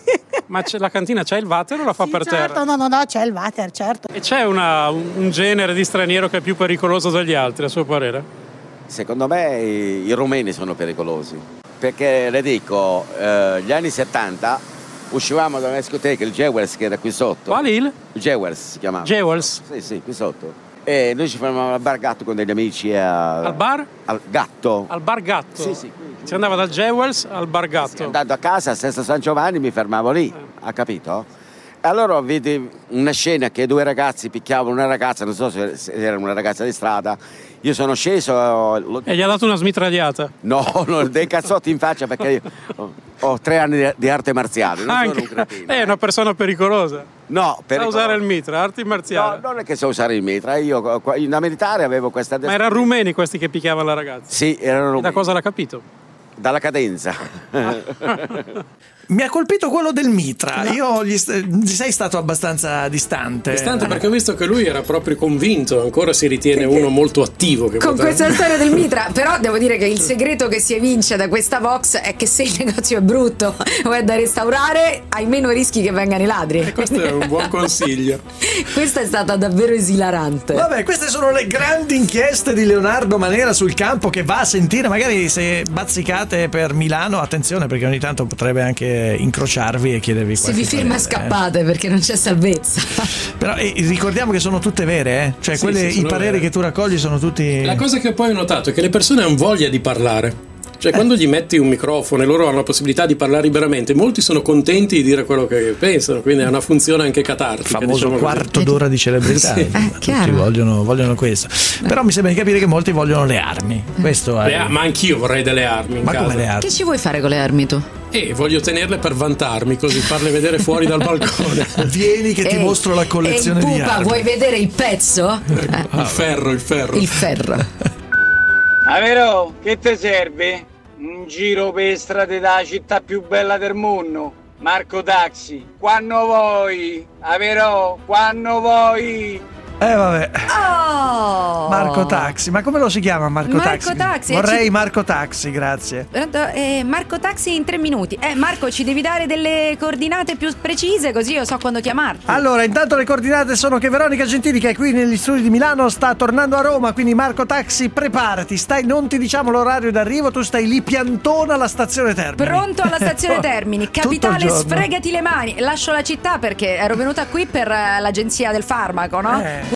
Ma la cantina c'è il water o la fa per terra? Certo, no, c'è il water, certo. E c'è un genere di straniero che è più pericoloso degli altri, a suo parere? Secondo me i rumeni sono pericolosi, perché le dico, gli anni 70 uscivamo da una discoteca, il Jewels, che era qui sotto. Quale il? Jewels si chiamava. Jewels? Sì, qui sotto. E noi ci fermavamo al Bar Gatto con degli amici al bar? Al Gatto. Al Bar Gatto? Sì. Si andava dal Jewels al Bar Gatto. Sì, andando a casa a Sesto San Giovanni mi fermavo lì, ha capito? E allora vidi una scena che due ragazzi picchiavano una ragazza, non so se era una ragazza di strada. Io sono sceso e gli ha dato una smitragliata? No, dei cazzotti in faccia, perché io ho 3 anni di arte marziale, non sono un cretino. È una persona pericolosa. No, sa usare il mitra, arti marziali. No, non è che so usare il mitra, io in militare avevo questa... Ma erano rumeni questi che picchiavano la ragazza? Sì, erano rumeni. Da cosa l'ha capito? Dalla cadenza. Mi ha colpito quello del mitra. Io gli sei stato abbastanza distante. Distante perché ho visto che lui era proprio convinto, ancora si ritiene uno molto attivo. Che con questa storia del mitra, però devo dire che il segreto che si evince da questa box è che se il negozio è brutto o è da restaurare, hai meno rischi che vengano i ladri. E questo è un buon consiglio. Questa è stata davvero esilarante. Vabbè, queste sono le grandi inchieste di Leonardo Manera sul campo, che va a sentire. Magari se bazzicate per Milano, attenzione, perché ogni tanto potrebbe anche incrociarvi e chiedervi se vi firma scappate, perché non c'è salvezza. Però ricordiamo che sono tutte vere, cioè sì, i pareri vere. Che tu raccogli sono tutti... La cosa che poi ho notato è che le persone hanno voglia di parlare. Cioè quando gli metti un microfono e loro hanno la possibilità di parlare liberamente, molti sono contenti di dire quello che pensano, quindi è una funzione anche catartica. Il famoso quarto così. D'ora di celebrità. Sì. Tutti vogliono questo. Però mi sembra di capire che molti vogliono le armi. Questo è... Ma anch'io vorrei delle armi in ma casa. Come le armi? Che ci vuoi fare con le armi tu? Voglio tenerle per vantarmi, così farle vedere fuori dal balcone. Vieni che ti mostro la collezione di armi. Vuoi vedere il pezzo? Il ferro. Il ferro. Avero, che ti serve? Un giro per strade della città più bella del mondo. Marco Taxi, quando vuoi. Avero, quando vuoi. Vabbè. Oh! Marco Taxi, ma come lo si chiama Marco Taxi? Vorrei Marco Taxi, grazie. Marco Taxi in 3 minuti. Marco, ci devi dare delle coordinate più precise, così io so quando chiamarti. Allora, intanto le coordinate sono che Veronica Gentili, che è qui negli studi di Milano, sta tornando a Roma, quindi Marco Taxi, preparati, non ti diciamo l'orario d'arrivo, tu stai lì piantona alla stazione Termini. Pronto alla stazione Termini, capitale, sfregati le mani. Lascio la città perché ero venuta qui per l'agenzia del farmaco, no?